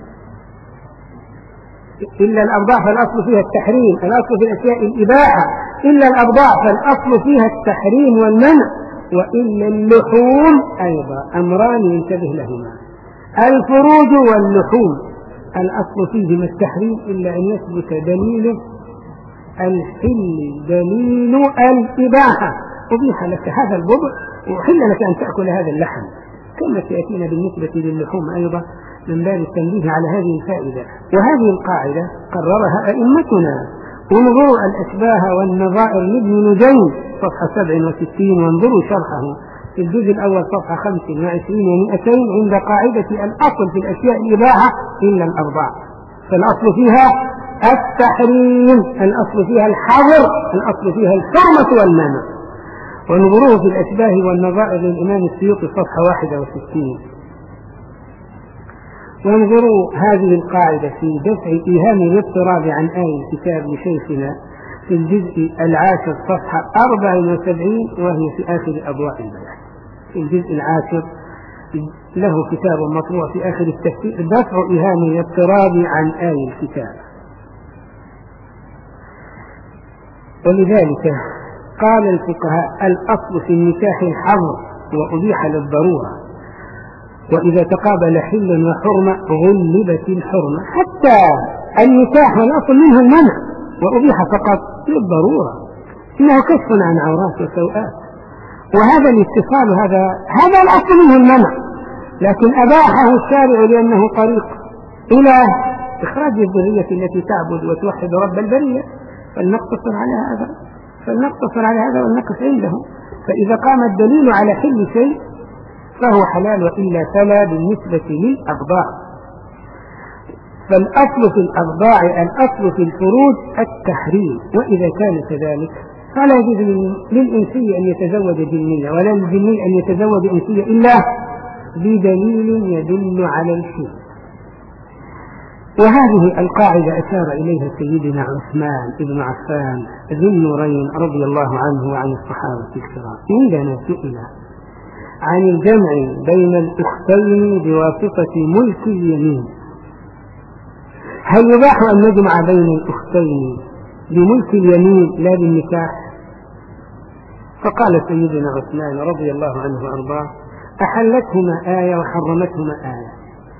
إلا الأرضاع فالأصل فيها التحريم. الأصل في الأشياء الإباحة إلا الأرضاع فالأصل فيها التحريم والمنع. وإلا اللحوم أيضا أمران ينتبه لهما، الفروج واللحوم الأصل فيهما التحريم إلا أن يثبت دليل الحل دليل الإباحة. أبيح لك هذا البضع وحل لك أن تأكل هذا اللحم، كما سيأتينا بالنسبة للحوم أيضا من باب التنبيه على هذه الفائدة. وهذه القاعدة قررها أئمتنا. انظروا الأشباه والنظائر لابن نجيم صفحة سبع وستين، وانظروا شرحه في الجزء الأول صفحة خمس وعشرين ومئتين عند قاعدة الأصل في الأشياء الإباحة إلا الأربع، فالأصل فيها التحريم، الأصل فيها الحظر، الأصل فيها الحرمة والمنع. وانظروه في الأشباه والنظائر للإمام السيوطي صفحة واحد وستين. وانظروا هذه القاعدة في دفع إيهام الاضطراب عن آية الكتاب لشيخنا في الجزء العاشر صفحة أربع وسبعين، وهي في آخر أبواب البيان. في الجزء العاشر له كتاب مطبوع في آخر التفسير دفع إيهام الاضطراب عن آية الكتاب. ولذلك قال الفقهاء الأصل في النكاح الحظر وأبيح للضرورة، وإذا تقابل حل وحرمة غلبت الحرمة، حتى النكاح والأصل منه المنع وأبيح فقط للضرورة، إنه كشف عن عورات وسوءات، وهذا الاتصال هذا هذا الأصل منه المنع، لكن أباحه الشارع لأنه طريق إلى إخراج الذرية التي تعبد وتوحد رب البرية، فلنقتصر على هذا فلنقتصر على هذا ونقف عنده. فإذا قام الدليل على حل شيء فهو حلال، وإلا فلا بالنسبة للأبضاع. فالأصل في الأبضاع الأصل في الفروج التحريم، وإذا كان كذلك فلا يجوز للإنسي أن يتزوج جنية ولا للجني أن يتزوج إنسية إلا بدليل يدل على الحل. وهذه القاعدة أشار إليها سيدنا عثمان بن عفان ذو النورين رضي الله عنه وعن الصحابة الكرام عندما سئل عن الجمع بين الأختين بواسطة ملك اليمين، هل يباح أن نجمع بين الأختين بملك اليمين لا بالنكاح؟ فقال سيدنا عثمان رضي الله عنه وأرضاه أحلتهما آية وحرمتهما آية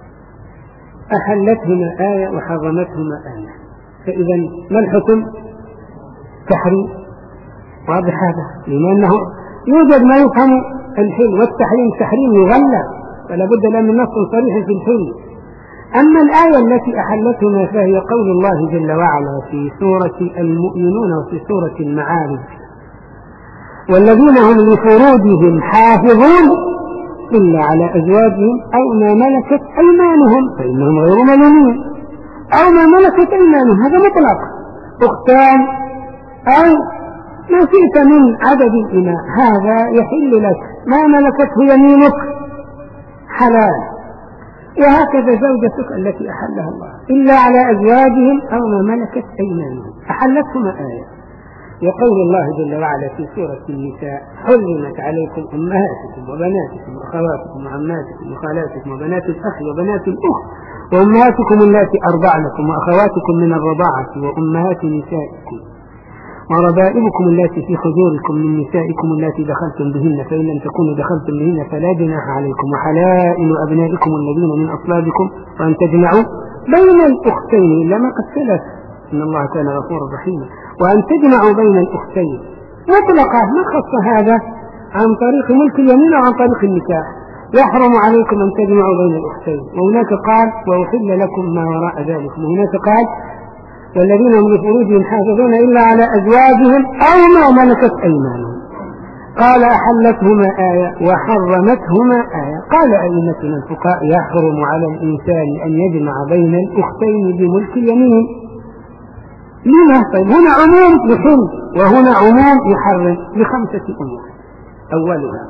أحلتهما آية وحرمتهما آية فإذا ما الحكم؟ تحريم. واضح هذا، لأنه يوجد ما يفهم الحل والتحريم، تحريم يغلب، فلا بد لنا من نص صريح في الحل. أما الآية التي أحلتهما فهي قول الله جل وعلا في سورة المؤمنون وفي سورة المعارج والذين هم لفروجهم حافظون إلا على أزواجهم أو ما ملكت أيمانهم فإنهم غير ملومين، أو ما ملكت أيمانهم هذا مطلق، أختان أو ما شئت من عدد الإماء هذا يحل لك، ما ملكته يمينك حلال، وهكذا زوجتك التي أحلها الله إلا على أزواجهم أو ما ملكت أيمانهم أحلتهما آية. وقول الله جل وعلا في سورة النساء حرمت عليكم أمهاتكم وبناتكم وأخواتكم وعماتكم وخالاتكم وبنات الأخ وبنات الأخت وأمهاتكم التي أرضعنكم وأخواتكم من الرضاعة وأمهات نسائكم وربائبكم التي في حجوركم من نسائكم التي دخلتم بهن فإن لم تكونوا دخلتم بهن فلا جناح عليكم وحلائل أبنائكم الذين من أصلابكم وأن تجمعوا بين الأختين إلا ما قد سلف إن الله كان غفورا رحيما، وأن تجمعوا بين الأختين مطلقا ما خص هذا عن طريق ملك اليمين أو عن طريق النكاح. يحرم عليكم أن تجمعوا بين الأختين، وهناك قال وأحل لكم ما وراء ذلك، وهناك قال والذين هم لفروجهم حافظون إلا على أزواجهم أو ما ملكت أيمانهم. قال أحلتهما آية وحرمتهما آية. قال أئمتنا الفقهاء يحرم على الإنسان أن يجمع بين الأختين بملك اليمين. لما؟ طيب هنا عموم يحل وهنا عموم يحرم لخمسة أمور. أولها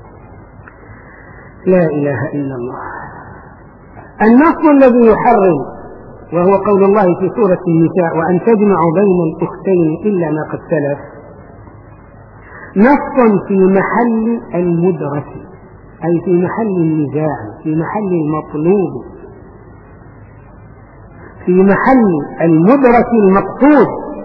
لا إله إلا الله، النص الذي يحرم وهو قول الله في سورة النساء وأن تجمعوا بين الأختين إلا ما قد سلف، نص في محل المدرك أي في محل النزاع، في محل المطلوب، في محل المدرك المقصود.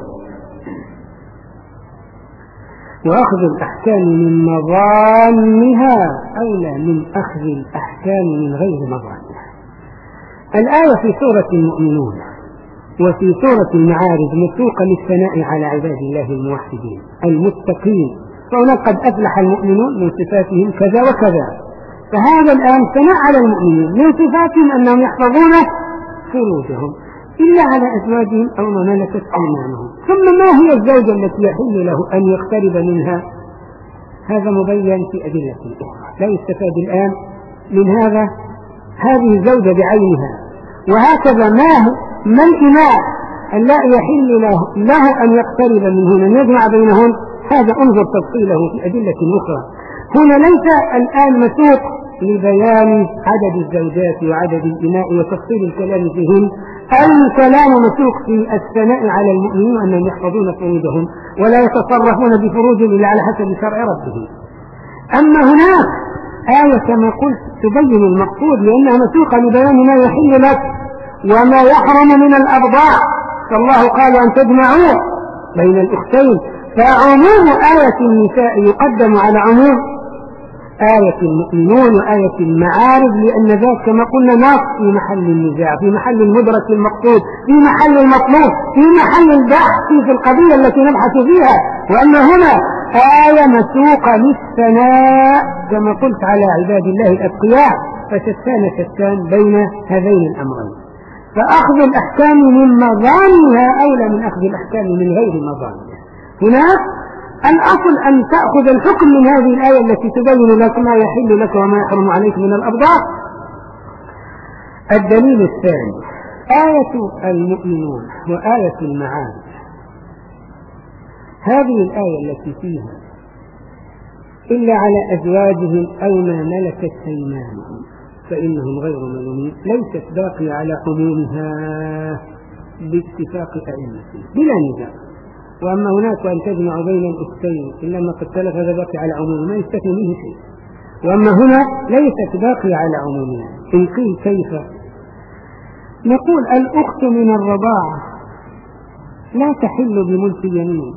وأخذ الأحكام من مظانها أولى من أخذ الأحكام من غير مظانها. الآية في سورة المؤمنون وفي سورة المعارج مسوقة للثناء على عباد الله الموحدين المتقين، فهناك قد أفلح المؤمنون من صفاتهم كذا وكذا، فهذا الآن ثناء على المؤمنين من صفاتهم أنهم يحفظون فروجهم إلا على أزواجهم أو ما ملكت أيمانهم. ثم ما هي الزوجة التي يحل له أن يقترب منها؟ هذا مبين في أدلة أخرى لا يستفاد الآن من هذا هذه الزوجة بعينها. وهكذا ما ما الإماء لا يحل له, له أن يقترب منهن أن يجمع بينهن، هذا انظر تفصيله في أدلة أخرى. هنا ليس الآن مسوق لبيان عدد الزوجات وعدد الإماء وتفصيل الكلام فيهن، الكلام مسوق في الثناء على المؤمنين أنهم يحفظون فروجهم ولا يتصرفون بفروجهم إلا على حسب شرع ربهم. أما هناك آية كما قلت تبين المقصود لأنها مسوقة لبيان ما يحل لك وما يحرم من الأبضاع، فالله قال أن تجمعوا بين الأختين، فعموم آية النساء يقدم على عموم آية المؤمنون وآية المعارج، لأن ذلك كما قلنا نص في محل النزاع، في محل المدرك المقصود، في محل المطلوب، في محل البحث في القضية التي نبحث فيها. وأن هنا آية مسوقة للثناء كما قلت على عباد الله الأتقياء، فشتان شتان بين هذين الأمرين، فأخذ الأحكام من مظانها أولى من أخذ الأحكام من غير مظانها. هناك الأصل أن تأخذ الحكم من هذه الآية التي تبين لك ما يحل لك وما يحرم عليك من الأبضاع. الدليل الثاني آية المؤمنون وآية المعارج. هذه الآية التي فيها إلا على أزواجهم أو ما ملكت أيمانهم فإنهم غير ملومين ليست باقية على عمومها باتفاق أئمتهم بلا نزاع. وأما هناك أن تجمع بين الأختين إلا ما قد سلف هذا باقي على عمومه ما يستثني منه شيء. وأما هنا ليست باقية على عمومها. إن قيل كيف؟ نقول الأخت من الرضاعة لا تحل بملك اليمين.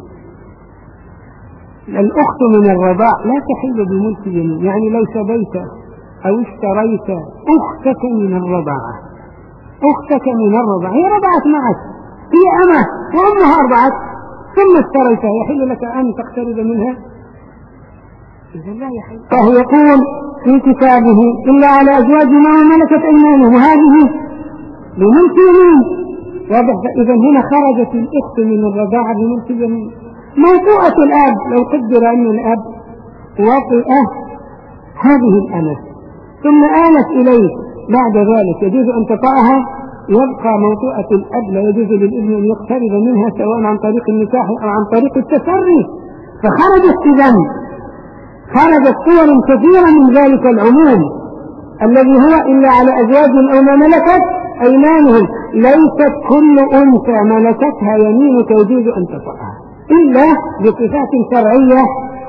الأخت من الرضاعة لا تحل بملك اليمين، يعني لو سبيت أو اشتريت أختك من الرضاعة، أختك من الرضاعة هي رضعت معك، هي أمه وأمها أرضعت ثم اشتريتها، يحل لك أن تقترب منها؟ إذا لا يحل. فهو يقول في كتابه إلا على أزواجنا وملكت أيمانهم، وهذه بملك اليمين. إذا هنا خرجت الأخت من الرضاعة بملك اليمين. موضوعة الأب لو قدر أن الأب وطئ هذه الأمة ثم آلت إليه بعد ذلك يجوز أن تطأها، يبقى موضوعة الأب لا يجوز للابن أن يقترب منها سواء عن طريق النكاح أو عن طريق التسري. فخرجت إذن خرجت صور كثيرة من ذلك العموم الذي هو إلا على أزواج أو ما ملكت أيمانهم. ليست كل أنثى ملكتها يمينك يجوز أن تطأها إلا بصفات شرعية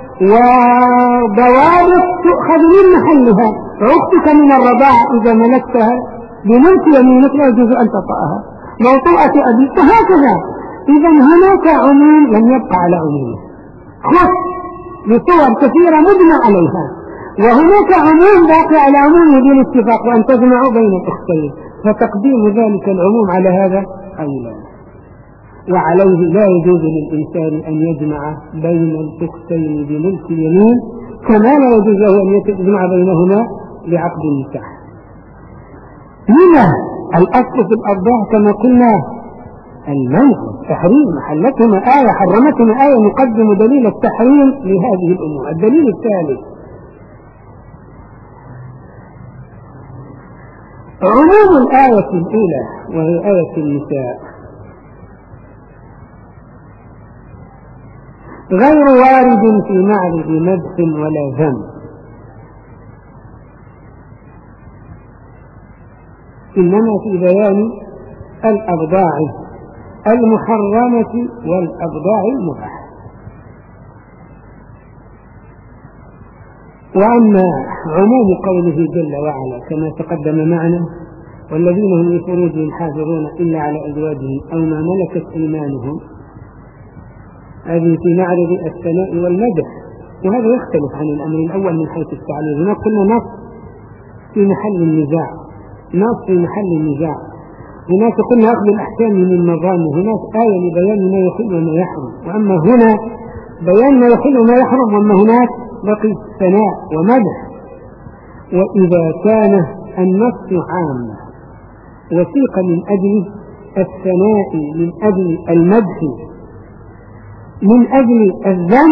وضوابط تؤخذ من محلها. فأختك من الرضاعة إذا ملكتها بملك يمينك لا يجوز أن تطأها. موطوءة أبيك وهكذا. إذا هناك عموم لم يبقى على عمومه، خص بصور كثيرة مجمع عليها، وهناك عموم باقي على عمومه بالاتفاق وأن تجمعوا بين الأختين، فتقديم ذلك العموم على هذا أولى. وعليه لا يجوز للإنسان أن يجمع بين الأختين بملك اليمين كما لا يجوز له أن يجمع بينهما بعقد النكاح. هنا الأصل في الأرضاع كما قلنا المنع التحريم، محلتهما آية حرمتهما آية، نقدم دليل التحريم لهذه الأمور. الدليل الثالث عموم الآية الأولى وهي آية النساء غير وارد في معرض مدح ولا ذم، إنما في بيان الأبضاع المحرمة والأبضاع المباحة. وأما عموم قوله جل وعلا كما تقدم معنا والذين هم لفروجهم حافظون إلا على أزواجهم أو ما ملكت أيمانهم، هذه في معرض الثناء والمدح، وهذا يختلف عن الأمر الأول من حيث التعليل. هناك كنا نص في محل النزاع، نص في محل النزاع. هناك كنا أخذ الأحكام من المظان، هناك آية لبيان ما يحل وما يحرم، وأما هنا بيان ما يحل وما يحرم، وأما هناك بقي ثناء ومدح. وإذا كان النص عام وثيق من أجل الثناء من أجل المدح من أجل الذم،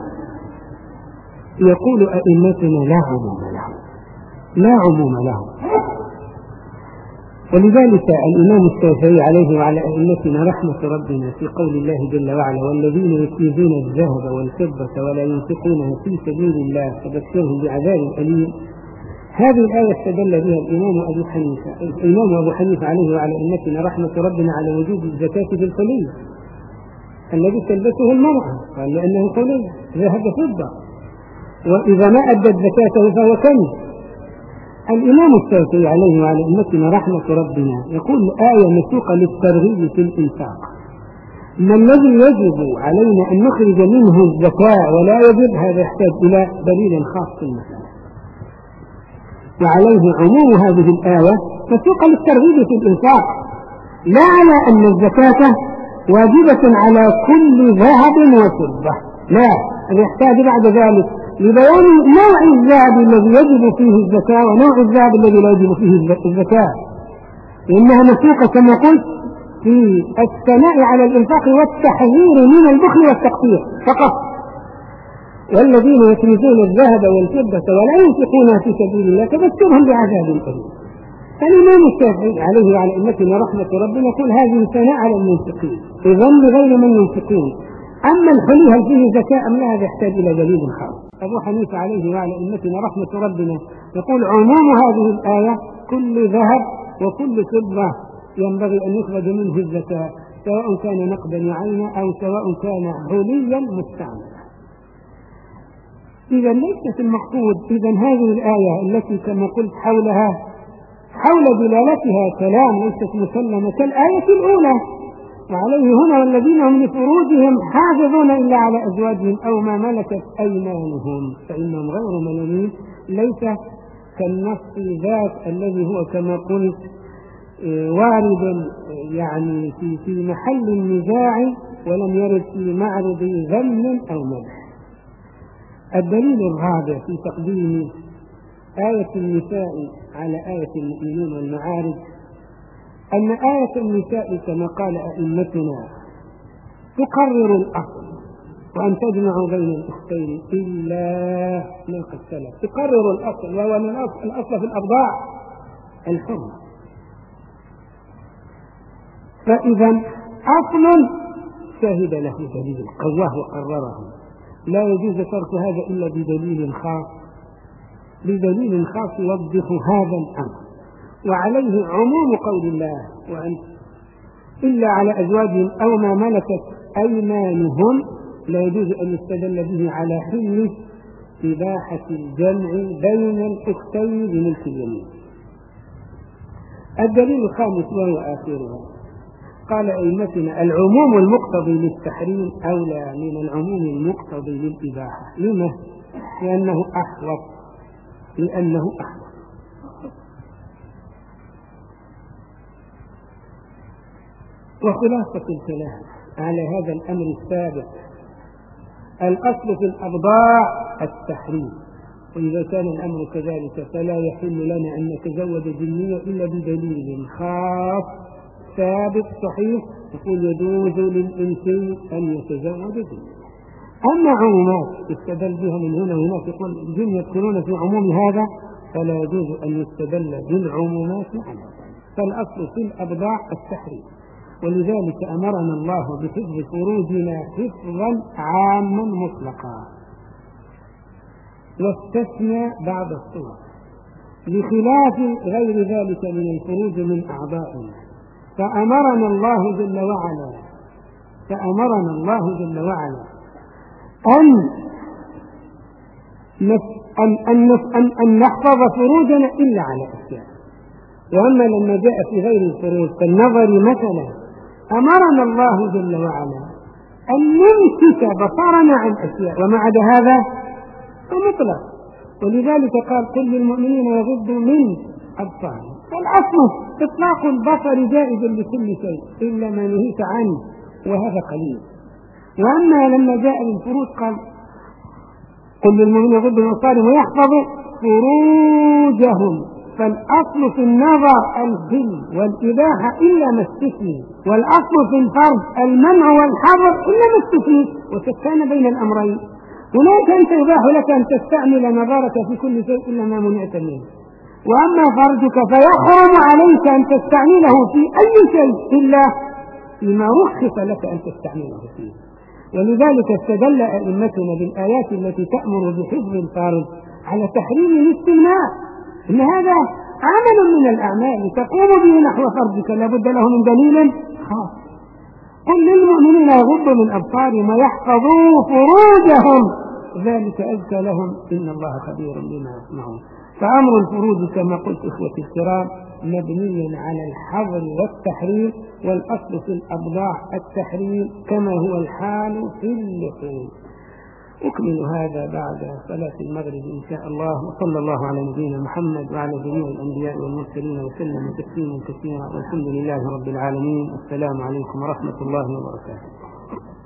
يقول أئمتنا لا عموم له، لا عموم له. ولذلك الإمام الشافعي عليه وعلى أئمتنا رحمة ربنا في قول الله جل وعلا والذين يكنزون الذهب والفضة ولا ينفقونها في سبيل الله فبشرهم بعذاب أليم، هذه الآية استدل بها الإمام أبو حنيفة الإمام أبو حنيفة عليه وعلى أئمتنا رحمة ربنا على وجود الزكاة في الحلي الذي تلبسه المرأة، قال لأنه حلي ذهب فضة، وإذا ما أدت زكاته فهو كنز. الإمام الشافعي عليه وعلى أئمتنا رحمة ربنا يقول آية مسوقة للترغيب في الإنفاق، ما الذي يجب علينا أن نخرج منه الزكاة ولا يجب، هذا يحتاج إلى دليل خاص في المسألة. وعليه عموم هذه الآية تسوق للترغيب في الإنفاق، لا على أن الزكاة واجبة على كل ذهب وفضة، لا، يحتاج بعد ذلك لبيان نوع الذهب الذي يجب فيه الزكاة ونوع الذهب الذي لا يجب فيه الزكاة، لأنها مسوقة كما قلت في الثناء على الإنفاق والتحذير من البخل والتقصير فقط. والذين يكنزون الذهب والفضة ولا ينفقونها في سبيل الله فبشرهم بعذاب أليم. فالإمام الشافعي عليه وعلى أمتنا رحمة ربنا يقول هذه ثناء على المنفقين إذن لغير من ينفقون. أما الحلي هل فيه زكاة أم لا، هذا يحتاج إلى دليل خاص. أبو حنيفة عليه وعلى أمتنا رحمة ربنا يقول عموم هذه الآية كل ذهب وكل فضة ينبغي أن يخرج منه الزكاة، سواء كان نقدا وعينا أو سواء كان حليا مستعملا. إذا ليست المقصود إذن هذه الآية التي كما قلت حولها حول دلالتها كلام ليست مسلمة كالآية الأولى. وعليه هنا والذين هم لفروجهم حافظون إلا على أزواجهم أو ما ملكت أيمانهم فإنهم غير ملومين، ليس كالنص ذات الذي هو كما قلت وارد يعني في في محل النزاع ولم يرد في معرض ذم أو مدح. الدليل الرابع في تقديم آية النساء على آية المؤمنون والمعارج أن آية النساء كما قال أئمتنا تقرر الأصل وأن تجمع بين الأختين إلا ما قد سلف، تقرر الأصل وهو من الأصل في الأبضاع الحرمة. فإذا أصل شهد له دليل قواه وقرره، لا يجوز ترك هذا إلا بدليل خاص، بدليل خاص يوضح هذا الأمر. وعليه عموم قول الله وأن إلا على أزواجهم أو ما ملكت أيمانهم لا يجوز أن يستدل به على حل إباحة الجمع بين الأختين بملك اليمين. الدليل الخامس وهو آخرها قال أئمتنا العموم المقتضي للتحريم أولى من العموم المقتضي للإباحة. لما؟ لأنه أحوط لأنه أحوط وخلاصة الكلام على هذا الأمر السابق الأصل في الأبضاع التحريم، وإذا كان الأمر كذلك فلا يحل لنا أن نتزوج جنية إلا بدليل خاص ثابت صحيح يقول يجوز للإنسان أن يتزوج جنية. أما عمومات يستدل بها من هنا وهناك يقول الجن يدخلون في عموم هذا فلا يجوز أن يستدل بالعمومات عنها، فالأصل في الأبضاع التحريم. ولذلك أمرنا الله بحفظ فروجنا حفظا عاما مطلقا واستثنى بعض الصور بخلاف غير ذلك من الفروج من أعضائنا. فأمرنا الله جل وعلا فأمرنا الله جل وعلا أن أن أن أن, أن نحفظ فروجنا إلا على أشياء. وأما لما جاء في غير الفروج كالنظر مثلا أمرنا الله جل وعلا أن نمسك بصرنا عن أشياء وما عدا هذا فمطلق. ولذلك قال كل للمؤمنين يغضوا من أبصارهم. فالأصل إطلاق البصر جائز لكل شيء إلا ما نهيت عنه وهذا قليل. وأما لما جاء الفروج قال كل للمؤمنين يغضوا من أبصارهم ويحفظوا فروجهم. فالأصل في النظر الحل والإباحة إلا ما استثني، والأصل في الفرض المنع والحظر إلا ما استثني، وتكان بين الأمرين. هناك أنت يباح لك أن تستعمل نظرك في كل شيء إلا ما منعت منه، وأما فرجك فيحرم عليك أن تستعمله في أي شيء إلا فيما رخص لك أن تستعمله فيه. ولذلك استدل أئمتنا بالآيات التي تأمر بحفظ الفرج على تحريم الاستمناء، إن هذا عمل من الأعمال تقوم به نحو فرجك لابد له من دليل خاص. قل للمؤمنين يغضوا من أبصارهم ويحفظوا فروجهم ذلك أزكى لهم إن الله خبير بما يصنعون. فأمر الفروض كما قلت إخوتي الكرام مبني على الحظر والتحريم، والأصل في الأبضاع التحريم كما هو الحال في اللحوم. أكمل هذا بعد صلاة المغرب إن شاء الله، وصلى الله على نبينا محمد وعلى جميع الأنبياء والمرسلين وسلم تسليما كثيرا، والحمد لله رب العالمين. السلام عليكم ورحمة الله وبركاته.